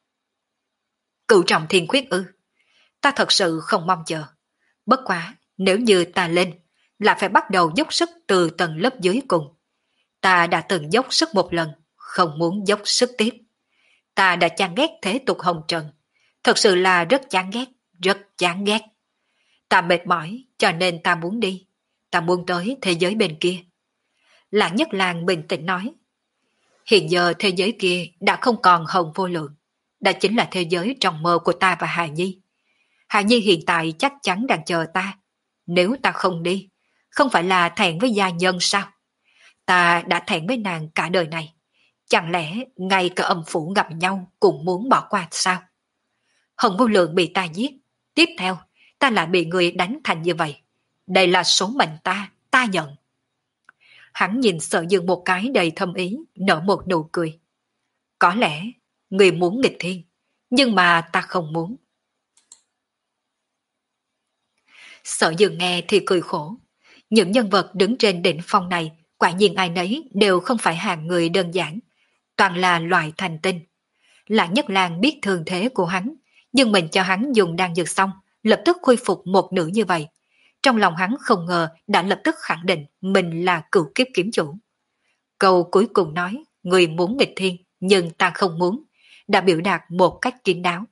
Cửu trọng thiên khuyết ư? Ta thật sự không mong chờ. Bất quá, nếu như ta lên, là phải bắt đầu dốc sức từ tầng lớp dưới cùng. Ta đã từng dốc sức một lần, không muốn dốc sức tiếp. Ta đã chán ghét thế tục hồng trần. Thật sự là rất chán ghét, rất chán ghét. Ta mệt mỏi, cho nên ta muốn đi. Ta muốn tới thế giới bên kia. Lãng Nhất Lang bình tĩnh nói. Hiện giờ thế giới kia đã không còn Hồng Vô Lượng. Đã chính là thế giới trong mơ của ta và Hà Nhi. Hà Nhi hiện tại chắc chắn đang chờ ta. Nếu ta không đi, không phải là thẹn với gia nhân sao? Ta đã thẹn với nàng cả đời này. Chẳng lẽ ngay cả âm phủ gặp nhau cũng muốn bỏ qua sao? Hồng Vô Lượng bị ta giết. Tiếp theo, ta lại bị người đánh thành như vậy. Đây là số mệnh ta, ta nhận. Hắn nhìn Sở Dương một cái đầy thâm ý, nở một nụ cười. Có lẽ, người muốn nghịch thiên, nhưng mà ta không muốn. Sở Dương nghe thì cười khổ. Những nhân vật đứng trên đỉnh phong này, quả nhiên ai nấy đều không phải hạng người đơn giản, toàn là loại thành tinh. Lãng Nhất Lang biết thường thế của hắn, nhưng mình cho hắn dùng đan dược xong, lập tức khôi phục một nửa như vậy. Trong lòng hắn không ngờ đã lập tức khẳng định mình là cửu kiếp kiếm chủ. Câu cuối cùng nói, người muốn nghịch thiên, nhưng ta không muốn, đã biểu đạt một cách kín đáo.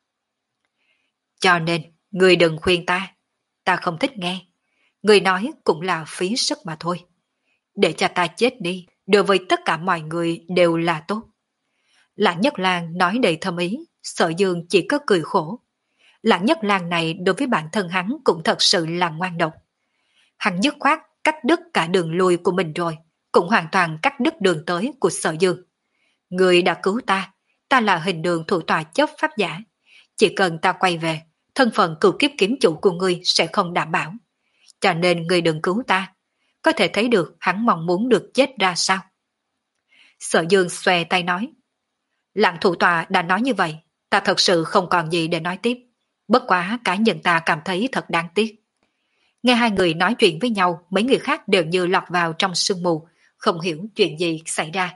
Cho nên, người đừng khuyên ta, ta không thích nghe. Người nói cũng là phí sức mà thôi. Để cho ta chết đi, đối với tất cả mọi người đều là tốt. Lãng Nhất Lang nói đầy thâm ý, Sở Dương chỉ có cười khổ. Lãng Nhất Lang này đối với bản thân hắn cũng thật sự là ngoan độc. Hắn dứt khoát cắt đứt cả đường lui của mình rồi, cũng hoàn toàn cắt đứt đường tới của Sở Dương. Người đã cứu ta, ta là hình đường thủ tọa chấp pháp giả. Chỉ cần ta quay về, thân phận cửu kiếp kiếm chủ của ngươi sẽ không đảm bảo. Cho nên ngươi đừng cứu ta. Có thể thấy được hắn mong muốn được chết ra sao. Sở Dương xòe tay nói. Lãng thủ tọa đã nói như vậy, ta thật sự không còn gì để nói tiếp. Bất quá cá nhân ta cảm thấy thật đáng tiếc. Nghe hai người nói chuyện với nhau, mấy người khác đều như lọt vào trong sương mù, không hiểu chuyện gì xảy ra.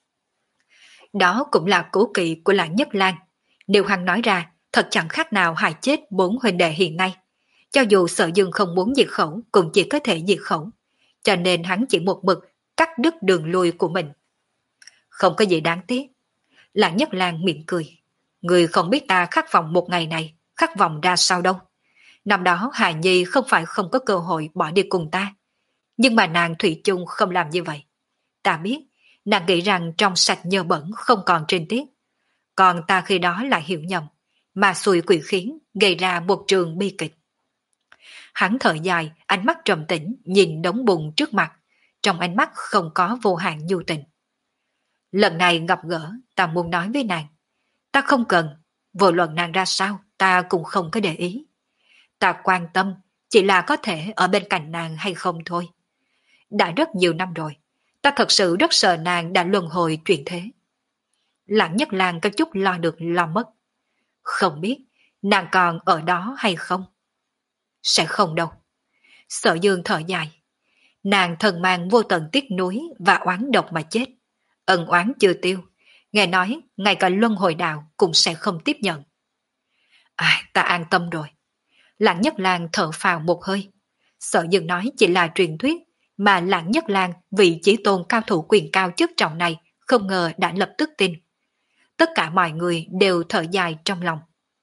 Đó cũng là cố kỵ của Lãng Nhất Lang. Nếu hắn nói ra, thật chẳng khác nào hại chết bốn huynh đệ hiện nay. Cho dù Sở Dương không muốn diệt khẩu, cũng chỉ có thể diệt khẩu. Cho nên hắn chỉ một mực cắt đứt đường lui của mình. Không có gì đáng tiếc. Lãng Nhất Lang mỉm cười. Người không biết ta khát vọng một ngày này, khát vọng ra sao đâu. Năm đó Hà Nhi không phải không có cơ hội bỏ đi cùng ta. Nhưng mà nàng thủy chung không làm như vậy. Ta biết, nàng nghĩ rằng trong sạch nhơ bẩn không còn trên tiết. Còn ta khi đó lại hiểu nhầm, mà xùi quỷ khiến gây ra một trường bi kịch. Hắn thở dài, ánh mắt trầm tĩnh nhìn đống bùn trước mặt, trong ánh mắt không có vô hạn nhu tình. Lần này gặp gỡ, ta muốn nói với nàng. Ta không cần, vô luận nàng ra sao, ta cũng không có để ý. Ta quan tâm, chỉ là có thể ở bên cạnh nàng hay không thôi. Đã rất nhiều năm rồi, Ta thật sự rất sợ nàng đã luân hồi chuyển thế. Lạng Nhất Lang có chút lo được lo mất. Không biết nàng còn ở đó hay không? Sẽ không đâu. Sở Dương thở dài. Nàng thần mang vô tận tiếc nuối và oán độc mà chết. Ân oán chưa tiêu. Nghe nói ngay cả luân hồi đạo cũng sẽ không tiếp nhận. À, ta an tâm rồi. Lạng Nhất Lang thở phào một hơi. Sở Dương nói chỉ là truyền thuyết, mà Lạng Nhất Lang vị chỉ tôn cao thủ quyền cao chức trọng này không ngờ đã lập tức tin. Tất cả mọi người đều thở dài trong lòng.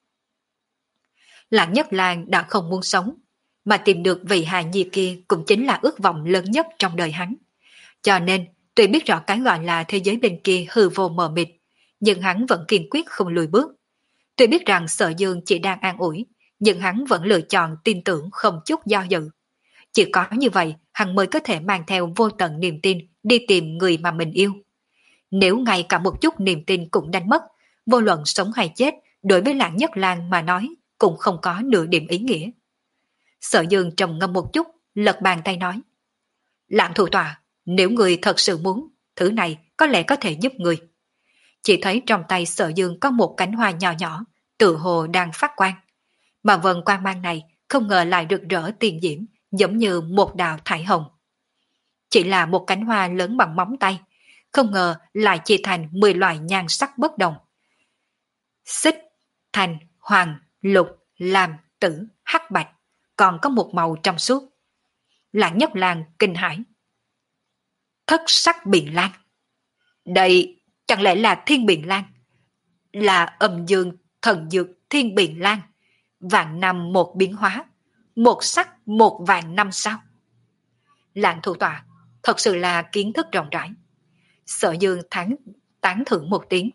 Lạng Nhất Lang đã không muốn sống, mà tìm được vị hài nhi kia cũng chính là ước vọng lớn nhất trong đời hắn. Cho nên, tuy biết rõ cái gọi là thế giới bên kia hư vô mờ mịt, nhưng hắn vẫn kiên quyết không lùi bước. Tuy biết rằng Sở Dương chỉ đang an ủi, nhưng hắn vẫn lựa chọn tin tưởng không chút do dự. Chỉ có như vậy, hắn mới có thể mang theo vô tận niềm tin đi tìm người mà mình yêu. Nếu ngay cả một chút niềm tin cũng đánh mất, vô luận sống hay chết, đối với Lạng Nhất Lang mà nói, cũng không có nửa điểm ý nghĩa. Sở Dương trầm ngâm một chút, lật bàn tay nói. Lạng thủ tọa, nếu người thật sự muốn, thứ này có lẽ có thể giúp người. Chỉ thấy trong tay Sở Dương có một cánh hoa nhỏ nhỏ, tự hồ đang phát quang. Mà vần quang mang này không ngờ lại rực rỡ tiền diễm, giống như một đạo thải hồng. Chỉ là một cánh hoa lớn bằng móng tay, không ngờ lại chia thành mười loại nhan sắc bất đồng. Xích, thành, hoàng, lục, lam, tử, hắc bạch, còn có một màu trong suốt. Lạng Nhất Lang kinh hãi. Thất sắc biển lan. Đây chẳng lẽ là thiên biển lan? Là âm dương thần dược thiên biển lan. Vạn năm một biến hóa, một sắc một vạn năm sao? Lạng thủ tọa thật sự là kiến thức rộng rãi. Sở Dương thắng tán thưởng một tiếng.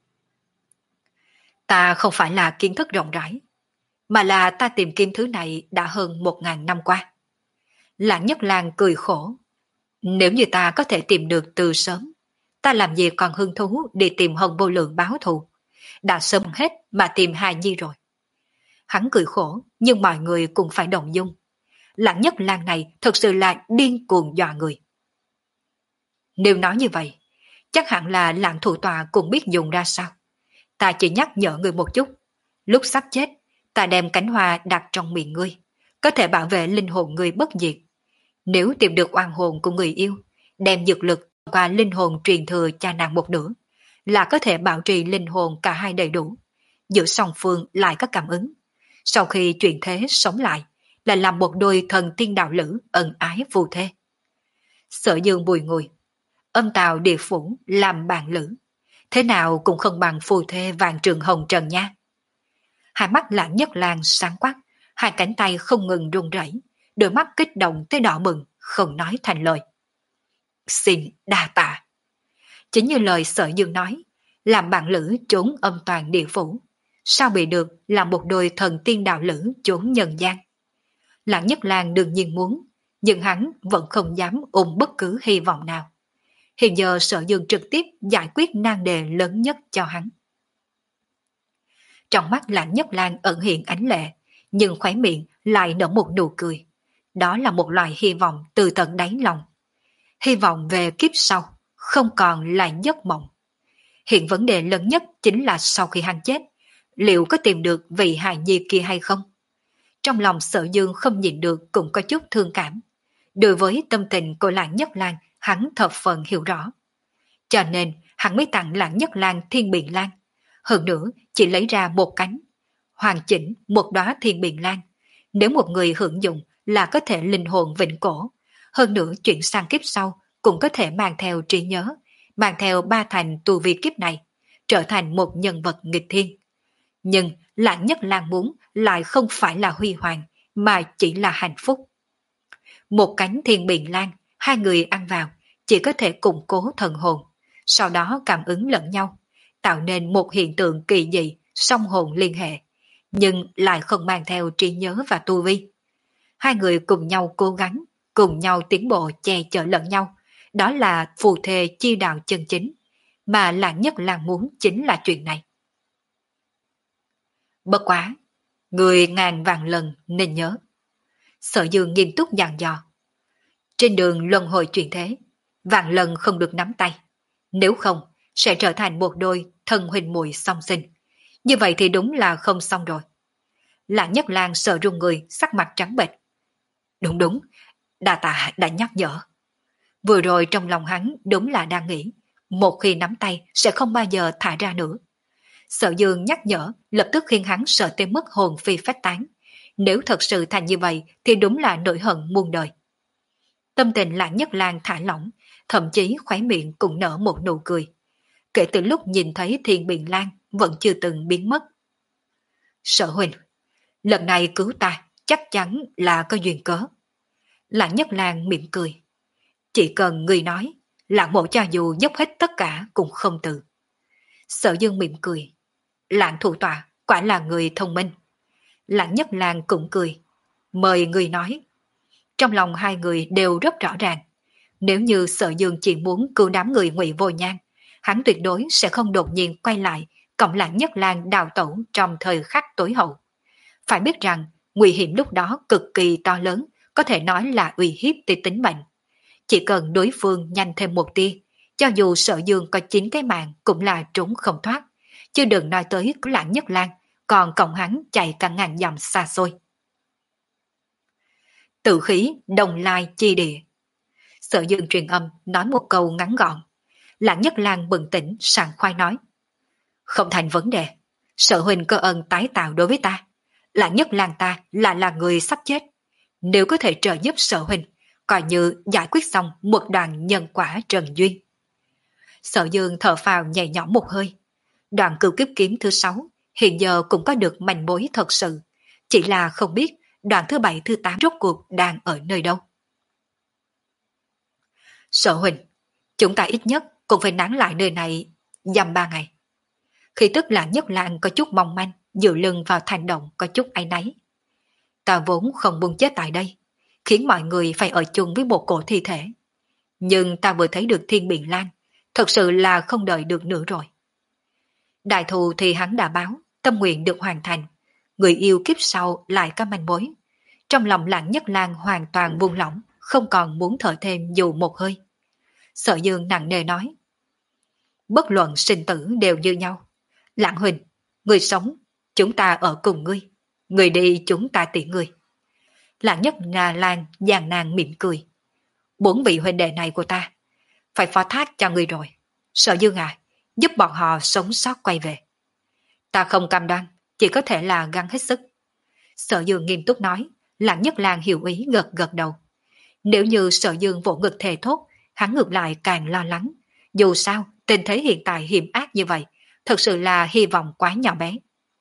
Ta không phải là kiến thức rộng rãi, mà là ta tìm kiếm thứ này đã hơn một ngàn năm qua. Lạng Nhất Lang cười khổ. Nếu như ta có thể tìm được từ sớm, ta làm gì còn hứng thú đi tìm Hồng Vô Lượng báo thù. Đã sớm hết mà tìm hài nhi rồi. Hắn cười khổ, nhưng mọi người cũng phải động dung. Lạng Nhất Lang này thật sự là điên cuồng dọa người. Nếu nói như vậy, chắc hẳn là Lạng thủ tọa cũng biết dùng ra sao. Ta chỉ nhắc nhở người một chút. Lúc sắp chết, ta đem cánh hoa đặt trong miệng ngươi, có thể bảo vệ linh hồn ngươi bất diệt. Nếu tìm được oan hồn của người yêu, đem dược lực qua linh hồn truyền thừa cha nàng một nửa, là có thể bảo trì linh hồn cả hai đầy đủ. Giữa song phương lại có cảm ứng. Sau khi chuyển thế sống lại, là làm một đôi thần tiên đạo lữ ân ái phù thê. Sở Dương bùi ngùi. Âm tào địa phủ làm bạn lữ, thế nào cũng không bằng phù thê vàng trường hồng trần nha. Hai mắt Lạng Nhất Lang sáng quắc, hai cánh tay không ngừng run rẩy, đôi mắt kích động tới đỏ bừng, không nói thành lời. Xin đa tạ. Chính như lời Sở Dương nói, làm bạn lữ trốn âm toàn địa phủ, sao bị được làm một đôi thần tiên đạo lữ trốn nhân gian. Lạng Nhất Lang đương nhiên muốn, nhưng hắn vẫn không dám ôm bất cứ hy vọng nào. Hiện giờ Sở Dương trực tiếp giải quyết nan đề lớn nhất cho hắn. Trong mắt Lạng Nhất Lang ẩn hiện ánh lệ, nhưng khóe miệng lại nở một nụ cười. Đó là một loại hy vọng từ tận đáy lòng. Hy vọng về kiếp sau, không còn là giấc mộng. Hiện vấn đề lớn nhất chính là sau khi hắn chết, liệu có tìm được vị hài nhi kia hay không? Trong lòng Sở Dương không nhịn được cũng có chút thương cảm. Đối với tâm tình của Lạng Nhất Lang, hắn thập phần hiểu rõ. Cho nên hắn mới tặng Lạng Nhất Lang thiên biện lan. Hơn nữa chỉ lấy ra một cánh, hoàn chỉnh một đóa thiên biện lan. Nếu một người hưởng dụng là có thể linh hồn vĩnh cổ. Hơn nữa chuyển sang kiếp sau cũng có thể mang theo trí nhớ, mang theo ba thành tu vi kiếp này, trở thành một nhân vật nghịch thiên. Nhưng Lạng Nhất Lang muốn lại không phải là huy hoàng, mà chỉ là hạnh phúc. Một cánh thiên biện lan, hai người ăn vào, chỉ có thể củng cố thần hồn, sau đó cảm ứng lẫn nhau, tạo nên một hiện tượng kỳ dị, song hồn liên hệ, nhưng lại không mang theo trí nhớ và tu vi. Hai người cùng nhau cố gắng, cùng nhau tiến bộ che chở lẫn nhau, đó là phù thê chi đạo chân chính, mà Lạng Nhất Lang muốn chính là chuyện này. Bất quá, người ngàn vạn lần nên nhớ. Sở Dương nghiêm túc dặn dò. Trên đường luân hồi chuyển thế, vạn lần không được nắm tay. Nếu không, sẽ trở thành một đôi thân huynh muội song sinh. Như vậy thì đúng là không xong rồi. Lạng Nhất Lang sợ run người, sắc mặt trắng bệch. Đúng đúng, đa tạ đã nhắc nhở. Vừa rồi trong lòng hắn đúng là đang nghĩ, một khi nắm tay sẽ không bao giờ thả ra nữa. Sở Dương nhắc nhở lập tức khiến hắn sợ tới mất hồn phi phách tán. Nếu thật sự thành như vậy thì đúng là nỗi hận muôn đời. Tâm tình Lạng Nhất Lang thả lỏng, thậm chí khóe miệng cũng nở một nụ cười. Kể từ lúc nhìn thấy Thiên Biện Lan vẫn chưa từng biến mất. Sở huynh, lần này cứu ta chắc chắn là có duyên cớ. Lạng Nhất Lang mỉm cười. Chỉ cần người nói, Lạng mộ cho dù dốc hết tất cả cũng không từ. Sở Dương mỉm cười. Lạng thủ tọa quả là người thông minh. Lạng Nhất Lang cũng cười. Mời người nói. Trong lòng hai người đều rất rõ ràng. Nếu như Sở Dương chỉ muốn cứu đám người Ngụy Vô Nhan, hắn tuyệt đối sẽ không đột nhiên quay lại cộng Lạng Nhất Lang đào tẩu trong thời khắc tối hậu. Phải biết rằng nguy hiểm lúc đó cực kỳ to lớn, có thể nói là uy hiếp tới tính mệnh. Chỉ cần đối phương nhanh thêm một tia, cho dù Sở Dương có chín cái mạng cũng là trốn không thoát, chứ đừng nói tới cứu Lạng Nhất Lang, còn cộng hắn chạy cả ngàn dặm xa xôi. Tự khí đồng lai chi địa. Sở Dương truyền âm nói một câu ngắn gọn. Lạng Nhất Lang bừng tỉnh sảng khoái nói. Không thành vấn đề. Sở huynh có ơn tái tạo đối với ta. Lạng Nhất Lang ta là là người sắp chết. Nếu có thể trợ giúp Sở huynh, coi như giải quyết xong một đoàn nhân quả trần duyên. Sở Dương thở phào nhẹ nhõm một hơi. Đoàn cửu kiếp kiếm thứ sáu hiện giờ cũng có được manh mối thật sự. Chỉ là không biết đoàn thứ bảy thứ tám rốt cuộc đang ở nơi đâu. Sở huynh, chúng ta ít nhất cũng phải nán lại nơi này dăm ba ngày. Khi tức Lạng Nhất Lang có chút mong manh, dựa lưng vào thành động có chút áy náy. Ta vốn không muốn chết tại đây, khiến mọi người phải ở chung với một cổ thi thể. Nhưng ta vừa thấy được Thiên Biện Lan, thật sự là không đợi được nữa rồi. Đại thù thì hắn đã báo, tâm nguyện được hoàn thành, người yêu kiếp sau lại có manh mối. Trong lòng Lạng Nhất Lang hoàn toàn buông lỏng, không còn muốn thở thêm dù một hơi. Sở Dương nặng nề nói. Bất luận sinh tử đều như nhau. Lạng huynh, người sống, chúng ta ở cùng ngươi. Người đi chúng ta tiễn ngươi. Lạng Nhất Nga Lan giàn nàng mỉm cười. Bốn vị huynh đệ này của ta, phải phó thác cho ngươi rồi. Sở Dương à, giúp bọn họ sống sót quay về. Ta không cam đoan, chỉ có thể là gắng hết sức. Sở Dương nghiêm túc nói, Lạng Nhất Lang hiểu ý gật gật đầu. Nếu như Sở Dương vỗ ngực thề thốt, hắn ngược lại càng lo lắng. Dù sao, tình thế hiện tại hiểm ác như vậy, thật sự là hy vọng quá nhỏ bé.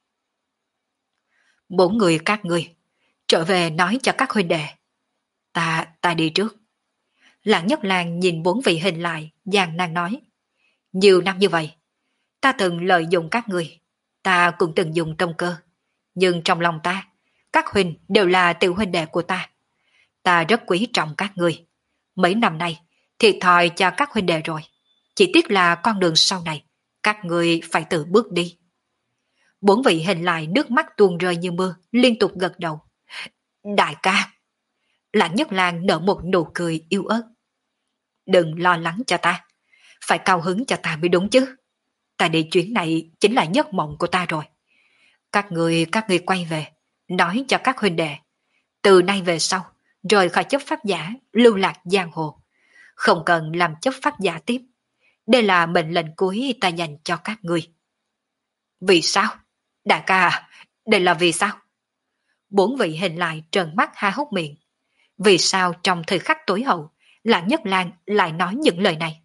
Bốn người các ngươi, trở về nói cho các huynh đệ. Ta, ta đi trước. Lạng Nhất Lang nhìn bốn vị hình lại, giàn nàng nói. Nhiều năm như vậy, ta từng lợi dụng các người, ta cũng từng dùng tâm cơ. Nhưng trong lòng ta, các huynh đều là tiểu huynh đệ của ta. Ta rất quý trọng các người. Mấy năm nay, thiệt thòi cho các huynh đệ rồi. Chỉ tiếc là con đường sau này, các người phải tự bước đi. Bốn vị hình lại nước mắt tuôn rơi như mưa, liên tục gật đầu. Đại ca! Lạng Nhất Lang nở một nụ cười yêu ớt. Đừng lo lắng cho ta. Phải cao hứng cho ta mới đúng chứ. Ta đi chuyến này chính là giấc mộng của ta rồi. Các người, các người quay về, nói cho các huynh đệ. Từ nay về sau, rời khỏi chấp pháp giả, lưu lạc giang hồ. Không cần làm chấp pháp giả tiếp. Đây là mệnh lệnh cuối ta dành cho các người. Vì sao? Đại ca à, đây là vì sao? Bốn vị hình lại trợn mắt há hốc miệng. Vì sao trong thời khắc tối hậu, Lạng Nhất Lang lại nói những lời này?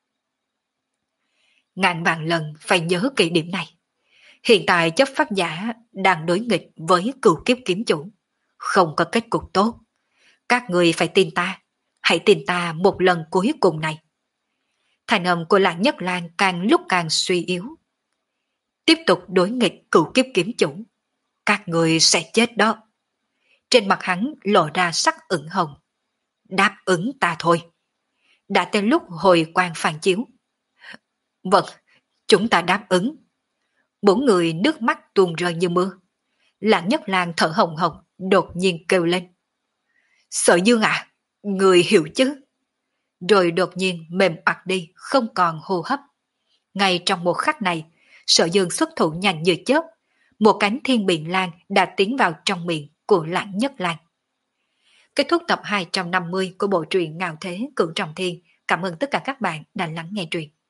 Ngàn vạn lần phải nhớ kỹ điểm này. Hiện tại chấp pháp giả đang đối nghịch với cửu kiếp kiếm chủ. Không có kết cục tốt. Các người phải tin ta. Hãy tin ta một lần cuối cùng này. Thành âm của Lạng Nhất Lang càng lúc càng suy yếu. Tiếp tục đối nghịch cửu kiếp kiếm chủ. Các người sẽ chết đó. Trên mặt hắn lộ ra sắc ửng hồng. Đáp ứng ta thôi. Đã tới lúc hồi quang phản chiếu. Vâng, chúng ta đáp ứng. Bốn người nước mắt tuôn rơi như mưa. Lạng Nhất Lang thở hồng hồng, đột nhiên kêu lên. Sở Dương à, người hiểu chứ? rồi đột nhiên mềm oặt đi, không còn hô hấp. Ngay trong một khắc này, Sở Dương xuất thủ nhanh như chớp, một cánh thiên biện lan đã tiến vào trong miệng của Lãng Nhất Lan. Kết thúc tập hai trăm năm mươi của bộ truyện Ngạo Thế Cửu Trọng Thiên. Cảm ơn tất cả các bạn đã lắng nghe truyện.